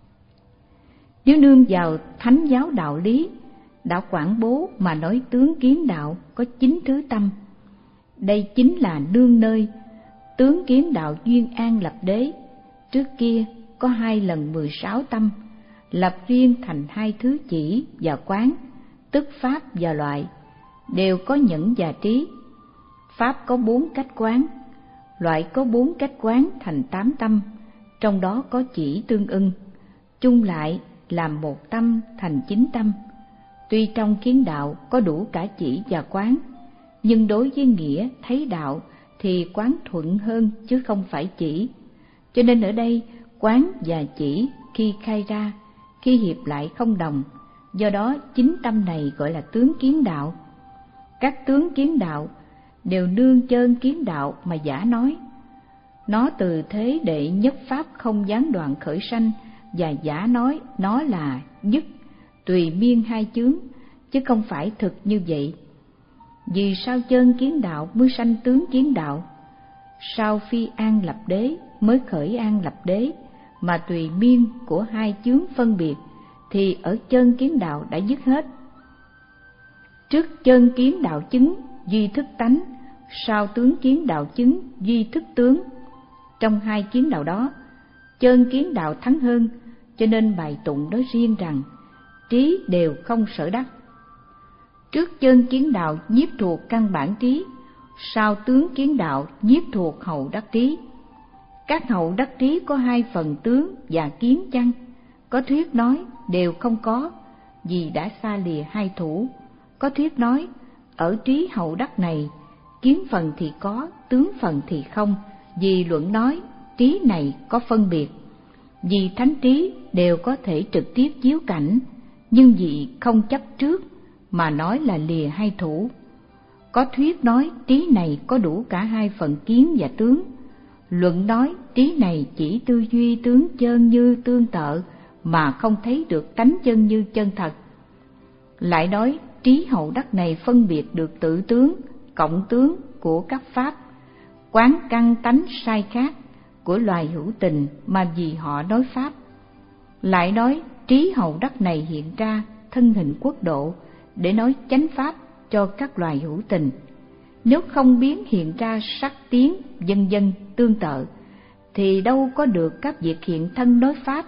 Nếu nương vào thánh giáo đạo lý, đã quảng bố mà nói tướng kiến đạo có chín thứ tâm. Đây chính là nương nơi tướng kiến đạo duyên an lập đế, trước kia có hai lần mười sáu tâm, lập riêng thành hai thứ chỉ và quán, tức pháp và loại, đều có nhẫn và trí. Pháp có bốn cách quán, loại có bốn cách quán thành tám tâm, trong đó có chỉ tương ưng, chung lại làm một tâm thành chín tâm. Tuy trong kiến đạo có đủ cả chỉ và quán, nhưng đối với nghĩa thấy đạo thì quán thuận hơn chứ không phải chỉ. Cho nên ở đây quán và chỉ khi khai ra, khi hiệp lại không đồng, do đó chín tâm này gọi là tướng kiến đạo. Các tướng kiến đạo đều nương chân kiến đạo mà giả nói. Nó từ thế đệ nhất pháp không gián đoạn khởi sanh, và giả nói nó là dứt tùy miên hai chướng, chứ không phải thực như vậy. Vì sao chân kiến đạo mới sanh tướng kiến đạo? Sao phi an lập đế mới khởi an lập đế, mà tùy miên của hai chướng phân biệt thì ở chân kiến đạo đã dứt hết. Trước chân kiến đạo chứng duy thức tánh, sau tướng kiến đạo chứng duy thức tướng. Trong hai kiến đạo đó, chân kiến đạo thắng hơn, cho nên bài tụng nói riêng rằng trí đều không sở đắc. Trước chân kiến đạo nhiếp thuộc căn bản trí, sau tướng kiến đạo nhiếp thuộc hậu đắc trí. Các hậu đắc trí có hai phần tướng và kiến chăng? Có thuyết nói đều không có, vì đã xa lìa hai thủ. Có thuyết nói ở trí hậu đắc này, kiến phần thì có, tướng phần thì không, vì luận nói trí này có phân biệt. Vì thánh trí đều có thể trực tiếp chiếu cảnh, nhưng vì không chấp trước mà nói là lìa hai thủ. Có thuyết nói trí này có đủ cả hai phần kiến và tướng. Luận nói trí này chỉ tư duy tướng chân như tương tự, mà không thấy được tánh chân như chân thật. Lại nói trí hậu đắc này phân biệt được tự tướng, cộng tướng của các pháp, quán căn tánh sai khác của loài hữu tình mà vì họ nói pháp. Lại nói trí hậu đắc này hiện ra thân hình quốc độ để nói chánh pháp cho các loài hữu tình. Nếu không biến hiện ra sắc tiếng vân vân tương tự thì đâu có được các việc hiện thân nói pháp.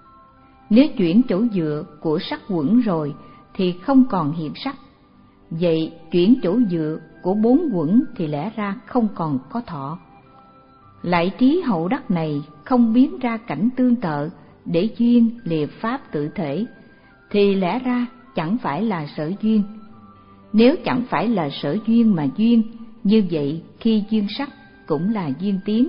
Nếu chuyển chỗ dựa của sắc quẩn rồi thì không còn hiện sắc. Vậy chuyển chỗ dựa của bốn quẩn thì lẽ ra không còn có thọ. Lại trí hậu đắc này không biến ra cảnh tương tự để duyên lìa pháp tự thể, thì lẽ ra chẳng phải là sở duyên. Nếu chẳng phải là sở duyên mà duyên, như vậy khi duyên sắc cũng là duyên tiến.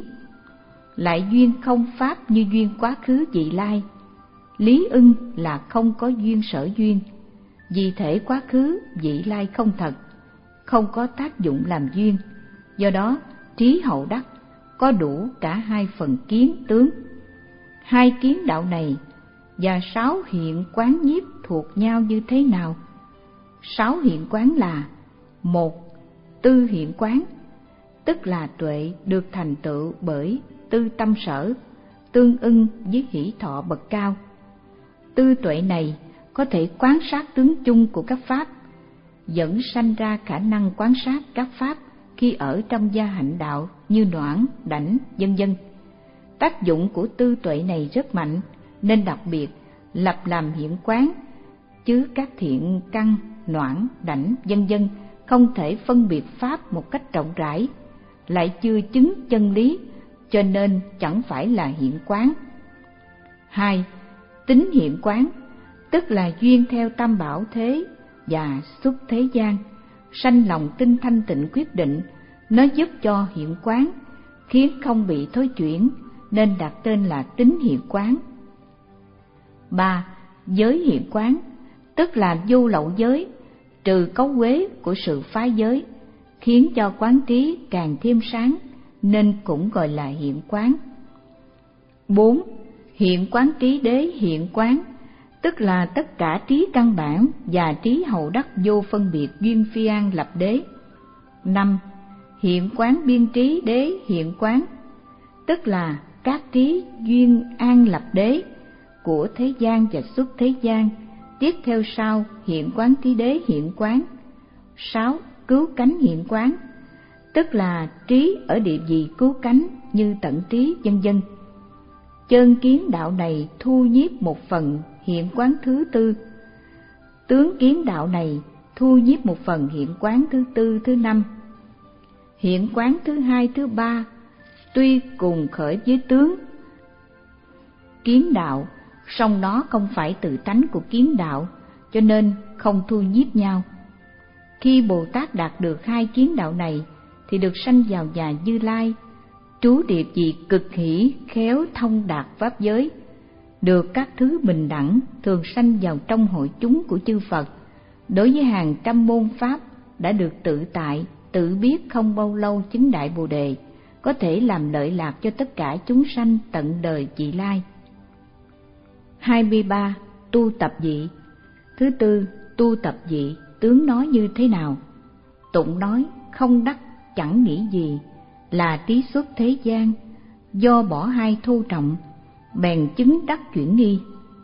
Lại duyên không pháp như duyên quá khứ vị lai. Lý ưng là không có duyên sở duyên, vì thể quá khứ vị lai không thật, không có tác dụng làm duyên. Do đó trí hậu đắc có đủ cả hai phần kiến tướng. Hai kiến đạo này và sáu hiện quán nhiếp thuộc nhau như thế nào? Sáu hiện quán là: một, tư hiện quán, tức là tuệ được thành tựu bởi tư tâm sở, tương ưng với hỷ thọ bậc cao. Tư tuệ này có thể quan sát tướng chung của các pháp, dẫn sanh ra khả năng quan sát các pháp khi ở trong gia hạnh đạo như noãn, đảnh, vân vân. Tác dụng của tư tuệ này rất mạnh, nên đặc biệt lập làm hiện quán, chứ các thiện căn, noãn, đảnh, vân vân không thể phân biệt pháp một cách rộng rãi, lại chưa chứng chân lý, cho nên chẳng phải là hiện quán. Hai, tính hiện quán, tức là duyên theo tam bảo thế và xuất thế gian, sanh lòng tin thanh tịnh quyết định, nó giúp cho hiện quán, khiến không bị thối chuyển, nên đặt tên là tính hiện quán. Ba, giới hiện quán, tức là vô lậu giới, trừ cấu uế của sự phá giới, khiến cho quán trí càng thêm sáng, nên cũng gọi là hiện quán. Bốn, hiện quán trí đế hiện quán, tức là tất cả trí căn bản và trí hậu đắc vô phân biệt duyên phi an lập đế. Năm, hiện quán biên trí đế hiện quán, tức là các trí duyên an lập đế của thế gian và xuất thế gian. Tiếp theo sau hiện quán trí đế hiện quán. Sáu, cứu cánh hiện quán, tức là trí ở địa vị cứu cánh như tận trí vân vân. Chân kiến đạo này thu nhiếp một phần hiện quán thứ tư. Tướng kiến đạo này thu nhiếp một phần hiện quán thứ tư, thứ năm. Hiện quán thứ hai, thứ ba tuy cùng khởi với tướng kiến đạo, song nó không phải tự tánh của kiến đạo, cho nên không thu nhiếp nhau. Khi Bồ Tát đạt được hai kiến đạo này thì được sanh vào nhà Như Lai, trú địa vị cực hỷ, khéo thông đạt pháp giới, được các thứ bình đẳng, thường sanh vào trong hội chúng của chư Phật. Đối với hàng trăm môn pháp đã được tự tại, tự biết không bao lâu chứng đại Bồ đề, có thể làm lợi lạc cho tất cả chúng sanh tận đời vị lai. hai mươi ba. Tu tập vị. Thứ tư, tu tập vị tướng nói như thế nào? Tụng nói không đắc chẳng nghĩ gì, là trí xuất thế gian, do bỏ hai thô trọng, bèn chứng đắc chuyển nghi.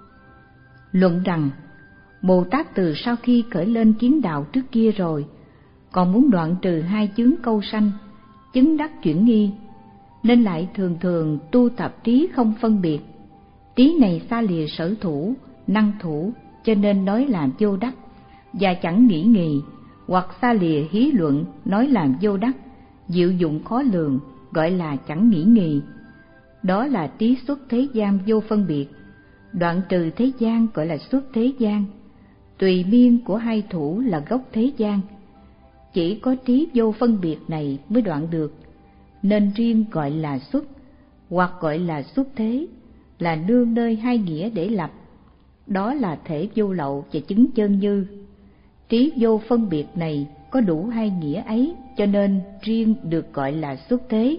Luận rằng Bồ Tát từ sau khi khởi lên kiến đạo trước kia rồi, còn muốn đoạn trừ hai chướng câu sanh, chứng đắc chuyển nghi, nên lại thường thường tu tập trí không phân biệt. Trí này xa lìa sở thủ, năng thủ, cho nên nói là vô đắc, và chẳng nghĩ nghi, hoặc xa lìa hí luận, nói là vô đắc, diệu dụng khó lường, gọi là chẳng nghĩ nghi. Đó là trí xuất thế gian vô phân biệt, đoạn trừ thế gian gọi là xuất thế gian, tùy biên của hai thủ là gốc thế gian. Chỉ có trí vô phân biệt này mới đoạn được, nên riêng gọi là xuất, hoặc gọi là xuất thế, là nương nơi hai nghĩa để lập. Đó là thể vô lậu và chứng chân như. Trí vô phân biệt này có đủ hai nghĩa ấy, cho nên riêng được gọi là xuất thế.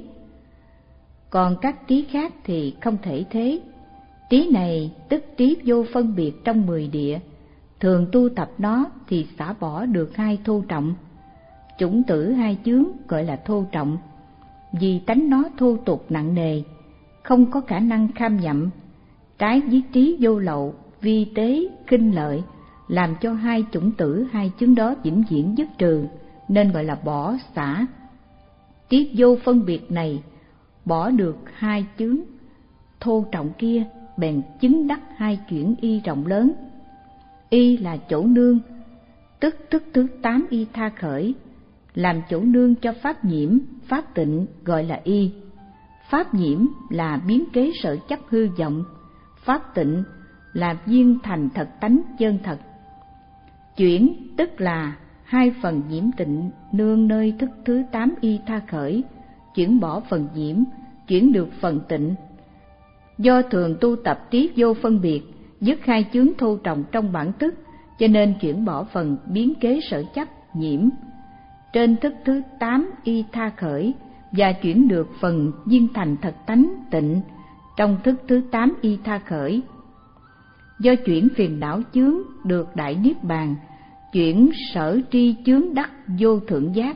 Còn các trí khác thì không thể thế. Trí này tức trí vô phân biệt trong mười địa, thường tu tập nó thì xả bỏ được hai thô trọng. Chủng tử hai chướng gọi là thô trọng, vì tánh nó thô tục nặng nề, không có khả năng kham nhậm, trái với trí vô lậu, vi tế, khinh lợi, làm cho hai chủng tử hai chướng đó vĩnh viễn dứt trừ, nên gọi là bỏ xả. Trí vô phân biệt này bỏ được hai chướng thô trọng kia, bèn chứng đắc hai chuyển y rộng lớn. Y là chỗ nương, tức tức thứ tám y tha khởi, làm chỗ nương cho pháp nhiễm, pháp tịnh gọi là y. Pháp nhiễm là biến kế sở chấp hư vọng, pháp tịnh là viên thành thật tánh chân thật. Chuyển tức là hai phần nhiễm tịnh nương nơi thức thứ tám y tha khởi, chuyển bỏ phần nhiễm, chuyển được phần tịnh. Do thường tu tập trí vô phân biệt, dứt hai chướng thô trọng trong bản thức, cho nên chuyển bỏ phần biến kế sở chấp nhiễm trên thức thứ tám y tha khởi, và chuyển được phần viên thành thật tánh tịnh trong thức thứ tám y tha khởi. Do chuyển phiền não chướng được đại niết bàn, chuyển sở tri chướng đắc vô thượng giác.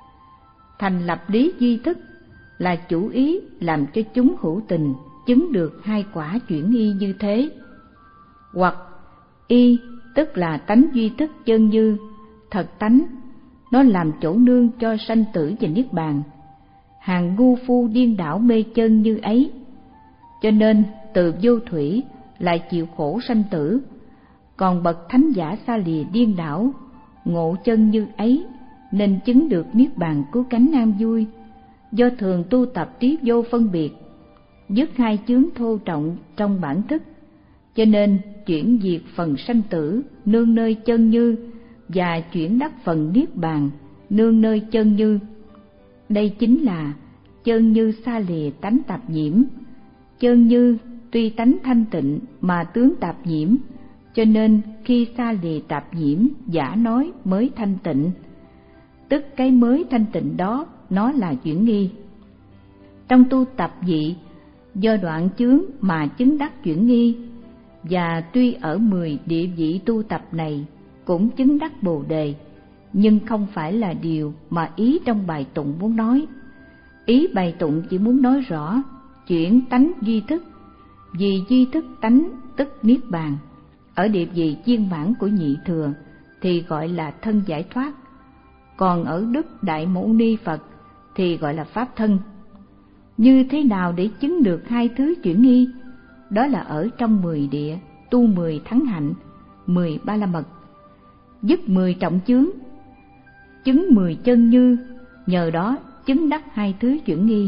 Thành lập lý duy thức là chủ ý làm cho chúng hữu tình chứng được hai quả chuyển y như thế. Hoặc y tức là tánh duy thức chân như, thật tánh, nó làm chỗ nương cho sanh tử và niết bàn. Hàng ngu phu điên đảo mê chân như ấy, cho nên từ vô thủy lại chịu khổ sanh tử. Còn bậc thánh giả xa lìa điên đảo, ngộ chân như ấy, nên chứng được niết bàn cứu cánh an vui. Do thường tu tập trí vô phân biệt, dứt hai chướng thô trọng trong bản thức, cho nên chuyển diệt phần sanh tử nương nơi chân như, và chuyển đắc phần niết bàn nương nơi chân như. Đây chính là chân như xa lìa tánh tạp nhiễm. Chân như tuy tánh thanh tịnh mà tướng tạp nhiễm, cho nên khi xa lìa tạp nhiễm giả nói mới thanh tịnh, tức cái mới thanh tịnh đó nó là chuyển nghi. Trong tu tập vị, do đoạn chướng mà chứng đắc chuyển nghi, và tuy ở mười địa vị tu tập này cũng chứng đắc Bồ đề, nhưng không phải là điều mà ý trong bài tụng muốn nói. Ý bài tụng chỉ muốn nói rõ chuyển tánh duy thức, vì duy thức tánh tức niết bàn. Ở địa vị viên mãn của nhị thừa thì gọi là thân giải thoát, còn ở Đức Đại Mâu Ni Phật thì gọi là pháp thân. Như thế nào để chứng được hai thứ chuyển nghi? Đó là ở trong mười địa tu mười thắng hạnh, mười ba la mật, dứt mười trọng chướng, chứng mười chân như, nhờ đó chứng đắc hai thứ chuyển nghi.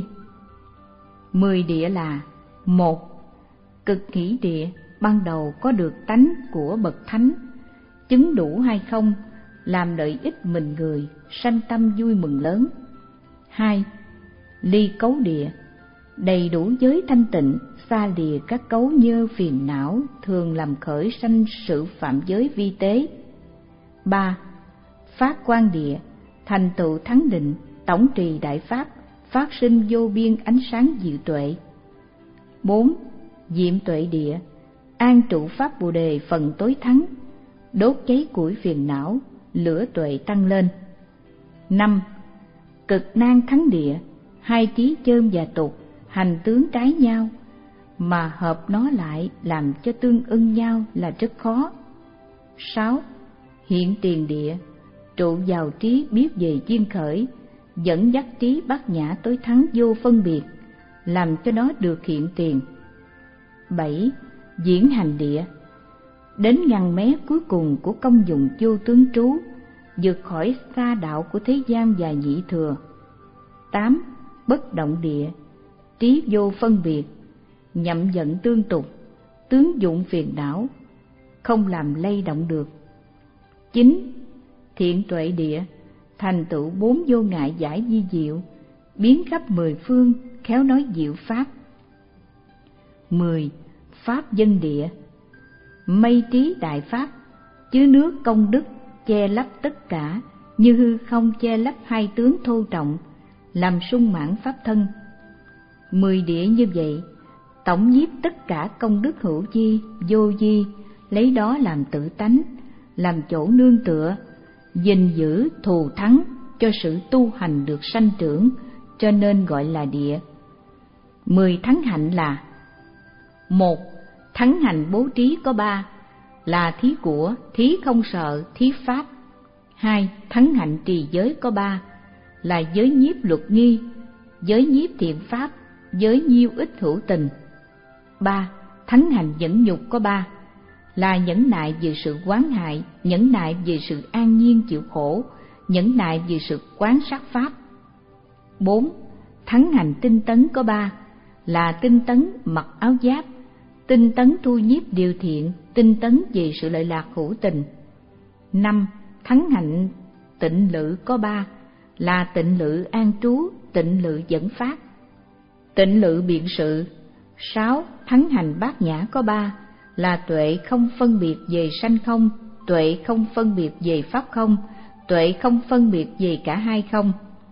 Mười địa là: một, cực hỷ địa, ban đầu có được tánh của bậc thánh, chứng đủ hay không, làm lợi ích mình người, sanh tâm vui mừng lớn. Hai, ly cấu địa, đầy đủ giới thanh tịnh, xa lìa các cấu nhơ phiền não thường làm khởi sanh sự phạm giới vi tế. Ba, phát quan địa, thành tựu thắng định, tổng trì đại pháp, phát sinh vô biên ánh sáng diệu tuệ. Bốn. Diệm tuệ địa, an trụ pháp Bồ đề phần tối thắng, đốt cháy củi phiền não, lửa tuệ tăng lên. Năm. Cực nan thắng địa, hai trí chơn và tục, hành tướng trái nhau, mà hợp nó lại làm cho tương ưng nhau là rất khó. Sáu. Hiện tiền địa, trụ vào trí biết về duyên khởi, dẫn dắt trí bát nhã tối thắng vô phân biệt, làm cho nó được hiện tiền. Bảy. Diễn hành địa, đến ngăn mé cuối cùng của công dụng vô tướng trú, vượt khỏi xa đạo của thế gian và nhị thừa. Tám. Bất động địa, trí vô phân biệt, nhậm giận tương tục, tướng dụng phiền não, không làm lay động được. Chín. Thiện tuệ địa, thành tựu bốn vô ngại giải di diệu, biến khắp mười phương, khéo nói diệu pháp. Mười. Pháp dân địa, mây trí đại pháp, chứa nước công đức, che lấp tất cả, như hư không che lấp hai tướng thô trọng, làm sung mãn pháp thân. Mười địa như vậy, tổng nhiếp tất cả công đức hữu di, vô di, lấy đó làm tự tánh, làm chỗ nương tựa, gìn giữ thù thắng cho sự tu hành được sanh trưởng, cho nên gọi là địa. Mười thắng hạnh là: một. Thắng hạnh bố trí có ba, là thí của, thí không sợ, thí pháp. Hai. Thắng hạnh trì giới có ba, là giới nhiếp luật nghi, giới nhiếp thiện pháp, giới nhiêu ích hữu tình. Ba. Thắng hạnh nhẫn nhục có ba, là nhẫn nại về sự quán hại, nhẫn nại về sự an nhiên chịu khổ, nhẫn nại về sự quán sát pháp. Bốn. Thắng hành tinh tấn có ba, là tinh tấn mặc áo giáp, tinh tấn thu nhiếp điều thiện, tinh tấn về sự lợi lạc hữu tình. Năm. Thắng hạnh tịnh lự có ba, là tịnh lự an trú, tịnh lự dẫn phát, tịnh lự biện sự. Sáu. Thắng hành bát nhã có ba, là tuệ không phân biệt về sanh không, tuệ không phân biệt về pháp không, tuệ không phân biệt về cả hai không.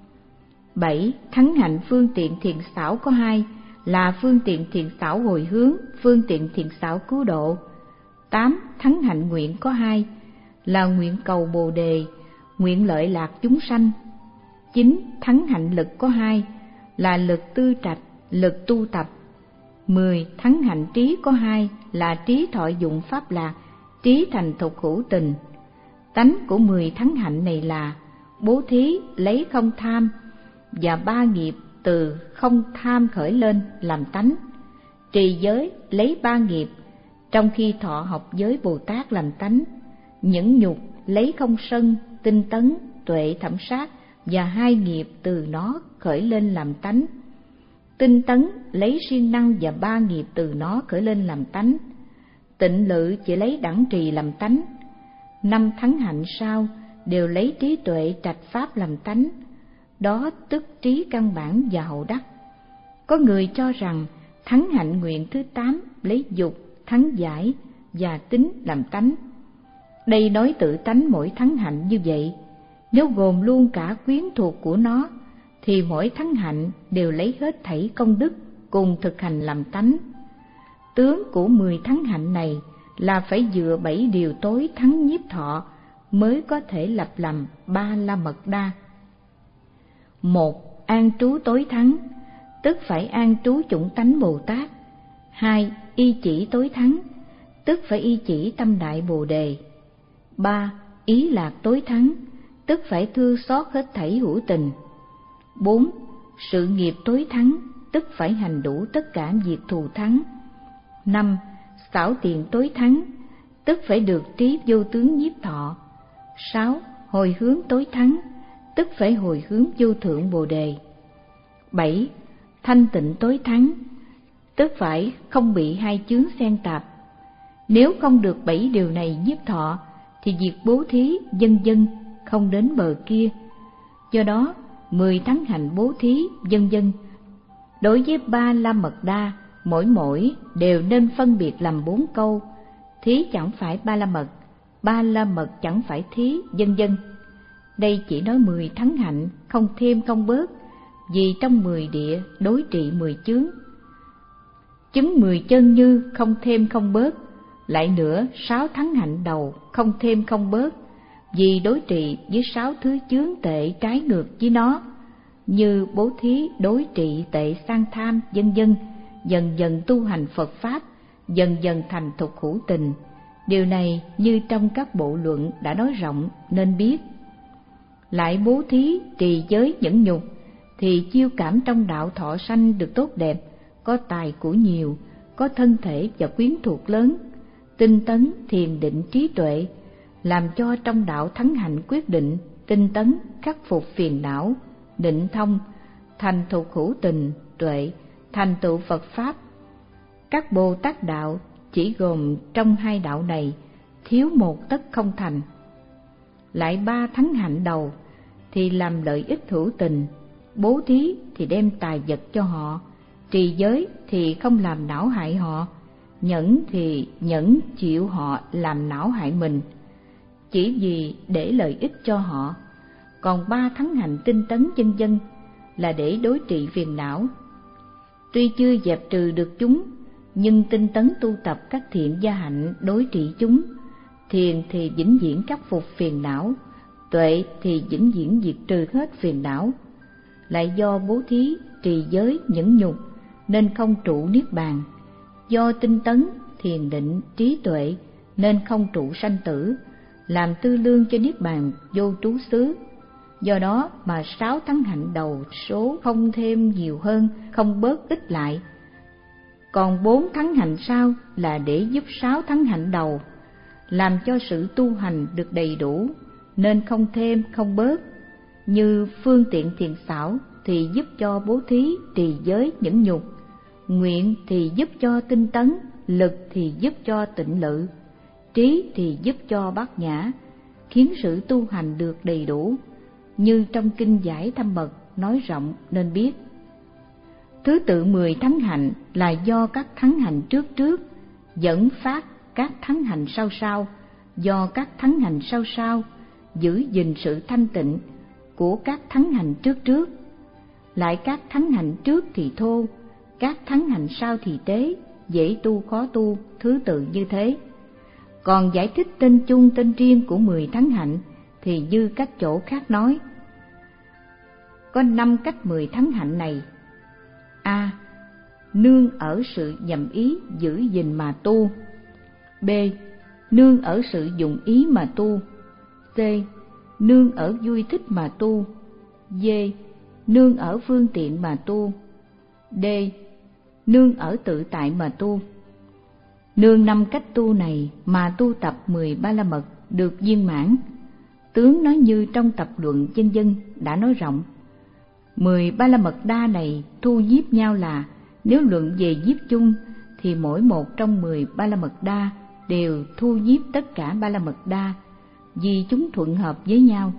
Bảy. Thắng hạnh phương tiện thiện xảo có hai, là phương tiện thiện xảo hồi hướng, phương tiện thiện xảo cứu độ. Tám. Thắng hạnh nguyện có hai, là nguyện cầu Bồ đề, nguyện lợi lạc chúng sanh. Chín. Thắng hạnh lực có hai, là lực tư trạch, lực tu tập. Mười. Thắng hạnh trí có hai, là trí thọ dụng pháp lạc, trí thành thục hữu tình. Tánh của mười thắng hạnh này là: bố thí lấy không tham, và ba nghiệp từ không tham khởi lên làm tánh. Trì giới lấy ba nghiệp, trong khi thọ học giới Bồ Tát làm tánh. Nhẫn nhục lấy không sân, tinh tấn, tuệ thẩm sát, và hai nghiệp từ nó khởi lên làm tánh. Tinh tấn lấy siêng năng và ba nghiệp từ nó khởi lên làm tánh. Tịnh lự chỉ lấy đẳng trì làm tánh. Năm thắng hạnh sau đều lấy trí tuệ trạch pháp làm tánh, đó tức trí căn bản và hậu đắc. Có người cho rằng thắng hạnh nguyện thứ tám lấy dục, thắng giải và tính làm tánh. Đây nói tự tánh mỗi thắng hạnh như vậy. Nếu gồm luôn cả quyến thuộc của nó, thì mỗi thắng hạnh đều lấy hết thảy công đức cùng thực hành làm tánh. Tướng của mười thắng hạnh này là phải dựa bảy điều tối thắng nhiếp thọ mới có thể lập làm ba la mật đa. Một. An trú tối thắng, tức phải an trú chủng tánh Bồ Tát. Hai. Y chỉ tối thắng, tức phải y chỉ tâm đại Bồ đề. Ba. Ý lạc tối thắng, tức phải thương xót hết thảy hữu tình. Bốn. Sự nghiệp tối thắng, tức phải hành đủ tất cả việc thù thắng. Năm. Xảo tiện tối thắng, tức phải được trí vô tướng nhiếp thọ. Sáu. Hồi hướng tối thắng, tức phải hồi hướng vô thượng Bồ đề. Bảy. Thanh tịnh tối thắng, tức phải không bị hai chướng xen tạp. Nếu không được bảy điều này nhiếp thọ, thì việc bố thí vân vân không đến bờ kia. Do đó, mười thắng hạnh bố thí vân vân đối với ba la mật đa, mỗi mỗi đều nên phân biệt làm bốn câu. Thí chẳng phải ba la mật, ba la mật chẳng phải thí, vân vân. Đây chỉ nói mười thắng hạnh, không thêm không bớt, vì trong mười địa đối trị mười chướng. Chứng mười chân như không thêm không bớt, lại nữa sáu thắng hạnh đầu không thêm không bớt, vì đối trị với sáu thứ chướng tệ trái ngược với nó, như bố thí đối trị tệ sang tham, vân vân, dần dần tu hành Phật pháp, dần dần thành thục hữu tình. Điều này như trong các bộ luận đã nói rộng nên biết. Lại bố thí trì giới nhẫn nhục, thì chiêu cảm trong đạo thọ sanh được tốt đẹp, có tài của nhiều, có thân thể và quyến thuộc lớn, tinh tấn thiền định trí tuệ, làm cho trong đạo thắng hạnh quyết định, tinh tấn khắc phục phiền não, định thông, thành thục hữu tình, tuệ, thành tựu Phật pháp. Các Bồ Tát đạo chỉ gồm trong hai đạo này, thiếu một tất không thành. Lại ba thắng hạnh đầu thì làm lợi ích hữu tình, bố thí thì đem tài vật cho họ, trì giới thì không làm não hại họ, nhẫn thì nhẫn chịu họ làm não hại mình, chỉ vì để lợi ích cho họ. Còn ba thắng hạnh tinh tấn vân vân là để đối trị phiền não. Tuy chưa dẹp trừ được chúng, nhưng tinh tấn tu tập các thiện gia hạnh đối trị chúng. Thiền thì vĩnh viễn khắc phục phiền não, tuệ thì vĩnh viễn diệt trừ hết phiền não. Lại do bố thí, trì giới, nhẫn nhục nên không trụ niết bàn, do tinh tấn, thiền định, trí tuệ nên không trụ sanh tử, làm tư lương cho niết bàn vô trú xứ. Do đó mà sáu thắng hạnh đầu số không thêm nhiều hơn, không bớt ít lại. Còn bốn thắng hạnh sau là để giúp sáu thắng hạnh đầu, làm cho sự tu hành được đầy đủ, nên không thêm không bớt. Như phương tiện thiện xảo thì giúp cho bố thí, trì giới, nhẫn nhục, nguyện thì giúp cho tinh tấn, lực thì giúp cho tịnh lự, trí thì giúp cho bát nhã, khiến sự tu hành được đầy đủ. Như trong kinh Giải Thâm Mật nói rộng nên biết. Thứ tự mười thắng hạnh là do các thắng hạnh trước trước dẫn phát các thắng hạnh sau sau, do các thắng hạnh sau sau giữ gìn sự thanh tịnh của các thắng hạnh trước trước. Lại các thắng hạnh trước thì thô, các thắng hạnh sau thì tế, dễ tu khó tu, thứ tự như thế. Còn giải thích tên chung tên riêng của mười thắng hạnh thì như các chỗ khác nói. Có năm cách mười thắng hạnh này. A. Nương ở sự nhầm ý giữ gìn mà tu. B. Nương ở sự dụng ý mà tu. C. Nương ở vui thích mà tu. D. Nương ở phương tiện mà tu. D. Nương ở tự tại mà tu. Nương năm cách tu này mà tu tập mười ba la mật được viên mãn. Tướng nói như trong tập luận chân dân đã nói rộng. Mười ba la mật đa này thu nhiếp nhau là, nếu luận về nhiếp chung thì mỗi một trong mười ba la mật đa đều thu nhiếp tất cả ba la mật đa, vì chúng thuận hợp với nhau.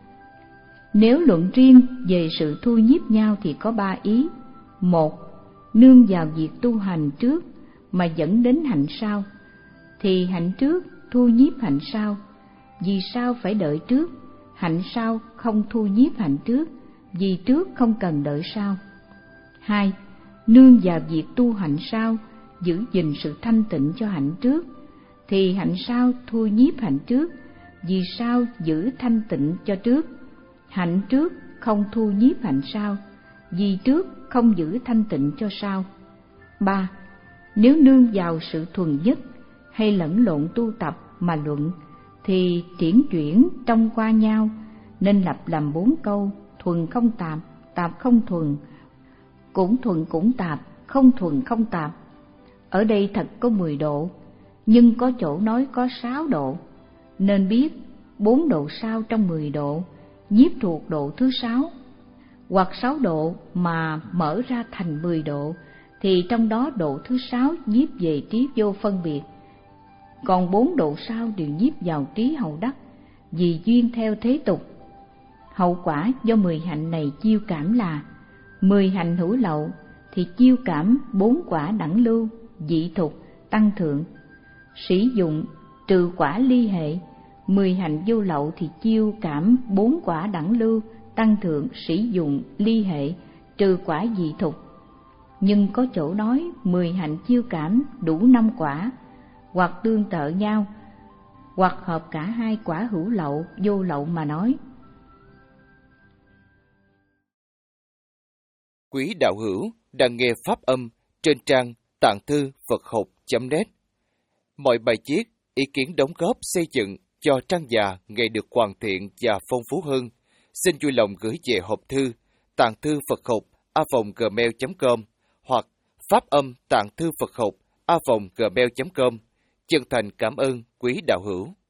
Nếu luận riêng về sự thu nhiếp nhau thì có ba ý. Một, nương vào việc tu hành trước mà dẫn đến hạnh sau, thì hạnh trước thu nhiếp hạnh sau. Vì sao phải đợi trước? Hạnh sau không thu nhiếp hạnh trước, vì trước không cần đợi sau. Hai, nương vào việc tu hạnh sau, giữ gìn sự thanh tịnh cho hạnh trước, thì hạnh sau thu nhiếp hạnh trước, vì sao giữ thanh tịnh cho trước. Hạnh trước không thu nhiếp hạnh sau, vì trước không giữ thanh tịnh cho sau. Ba, nếu nương vào sự thuần nhất hay lẫn lộn tu tập mà luận, thì triển chuyển trong qua nhau, nên lập làm bốn câu: thuần không tạp, tạp không thuần, cũng thuần cũng tạp, không thuần không tạp. Ở đây thật có mười độ, nhưng có chỗ nói có sáu độ, nên biết bốn độ sau trong mười độ nhiếp thuộc độ thứ sáu, hoặc sáu độ mà mở ra thành mười độ, thì trong đó độ thứ sáu nhiếp về trí vô phân biệt. Còn bốn độ sau đều nhiếp vào trí hậu đắc, vì duyên theo thế tục. Hậu quả do mười hạnh này chiêu cảm là: mười hạnh hữu lậu thì chiêu cảm bốn quả đẳng lưu, dị thục, tăng thượng. Sử dụng trừ quả ly hệ, mười hạnh vô lậu thì chiêu cảm bốn quả đẳng lưu, tăng thượng, sĩ dụng, ly hệ, trừ quả dị thục. Nhưng có chỗ nói mười hạnh chiêu cảm đủ năm quả, hoặc tương tự nhau, hoặc hợp cả hai quả hữu lậu, vô lậu mà nói. Quý đạo hữu đang nghe pháp âm trên trang tạng thư Phật học chấm net. Mọi bài viết, ý kiến đóng góp xây dựng cho trang già ngày được hoàn thiện và phong phú hơn, xin vui lòng gửi về hộp thư tạng thư Phật học a vòng gmail chấm com hoặc pháp âm tạng thư Phật học a vòng gmail chấm com. Chân thành cảm ơn quý đạo hữu.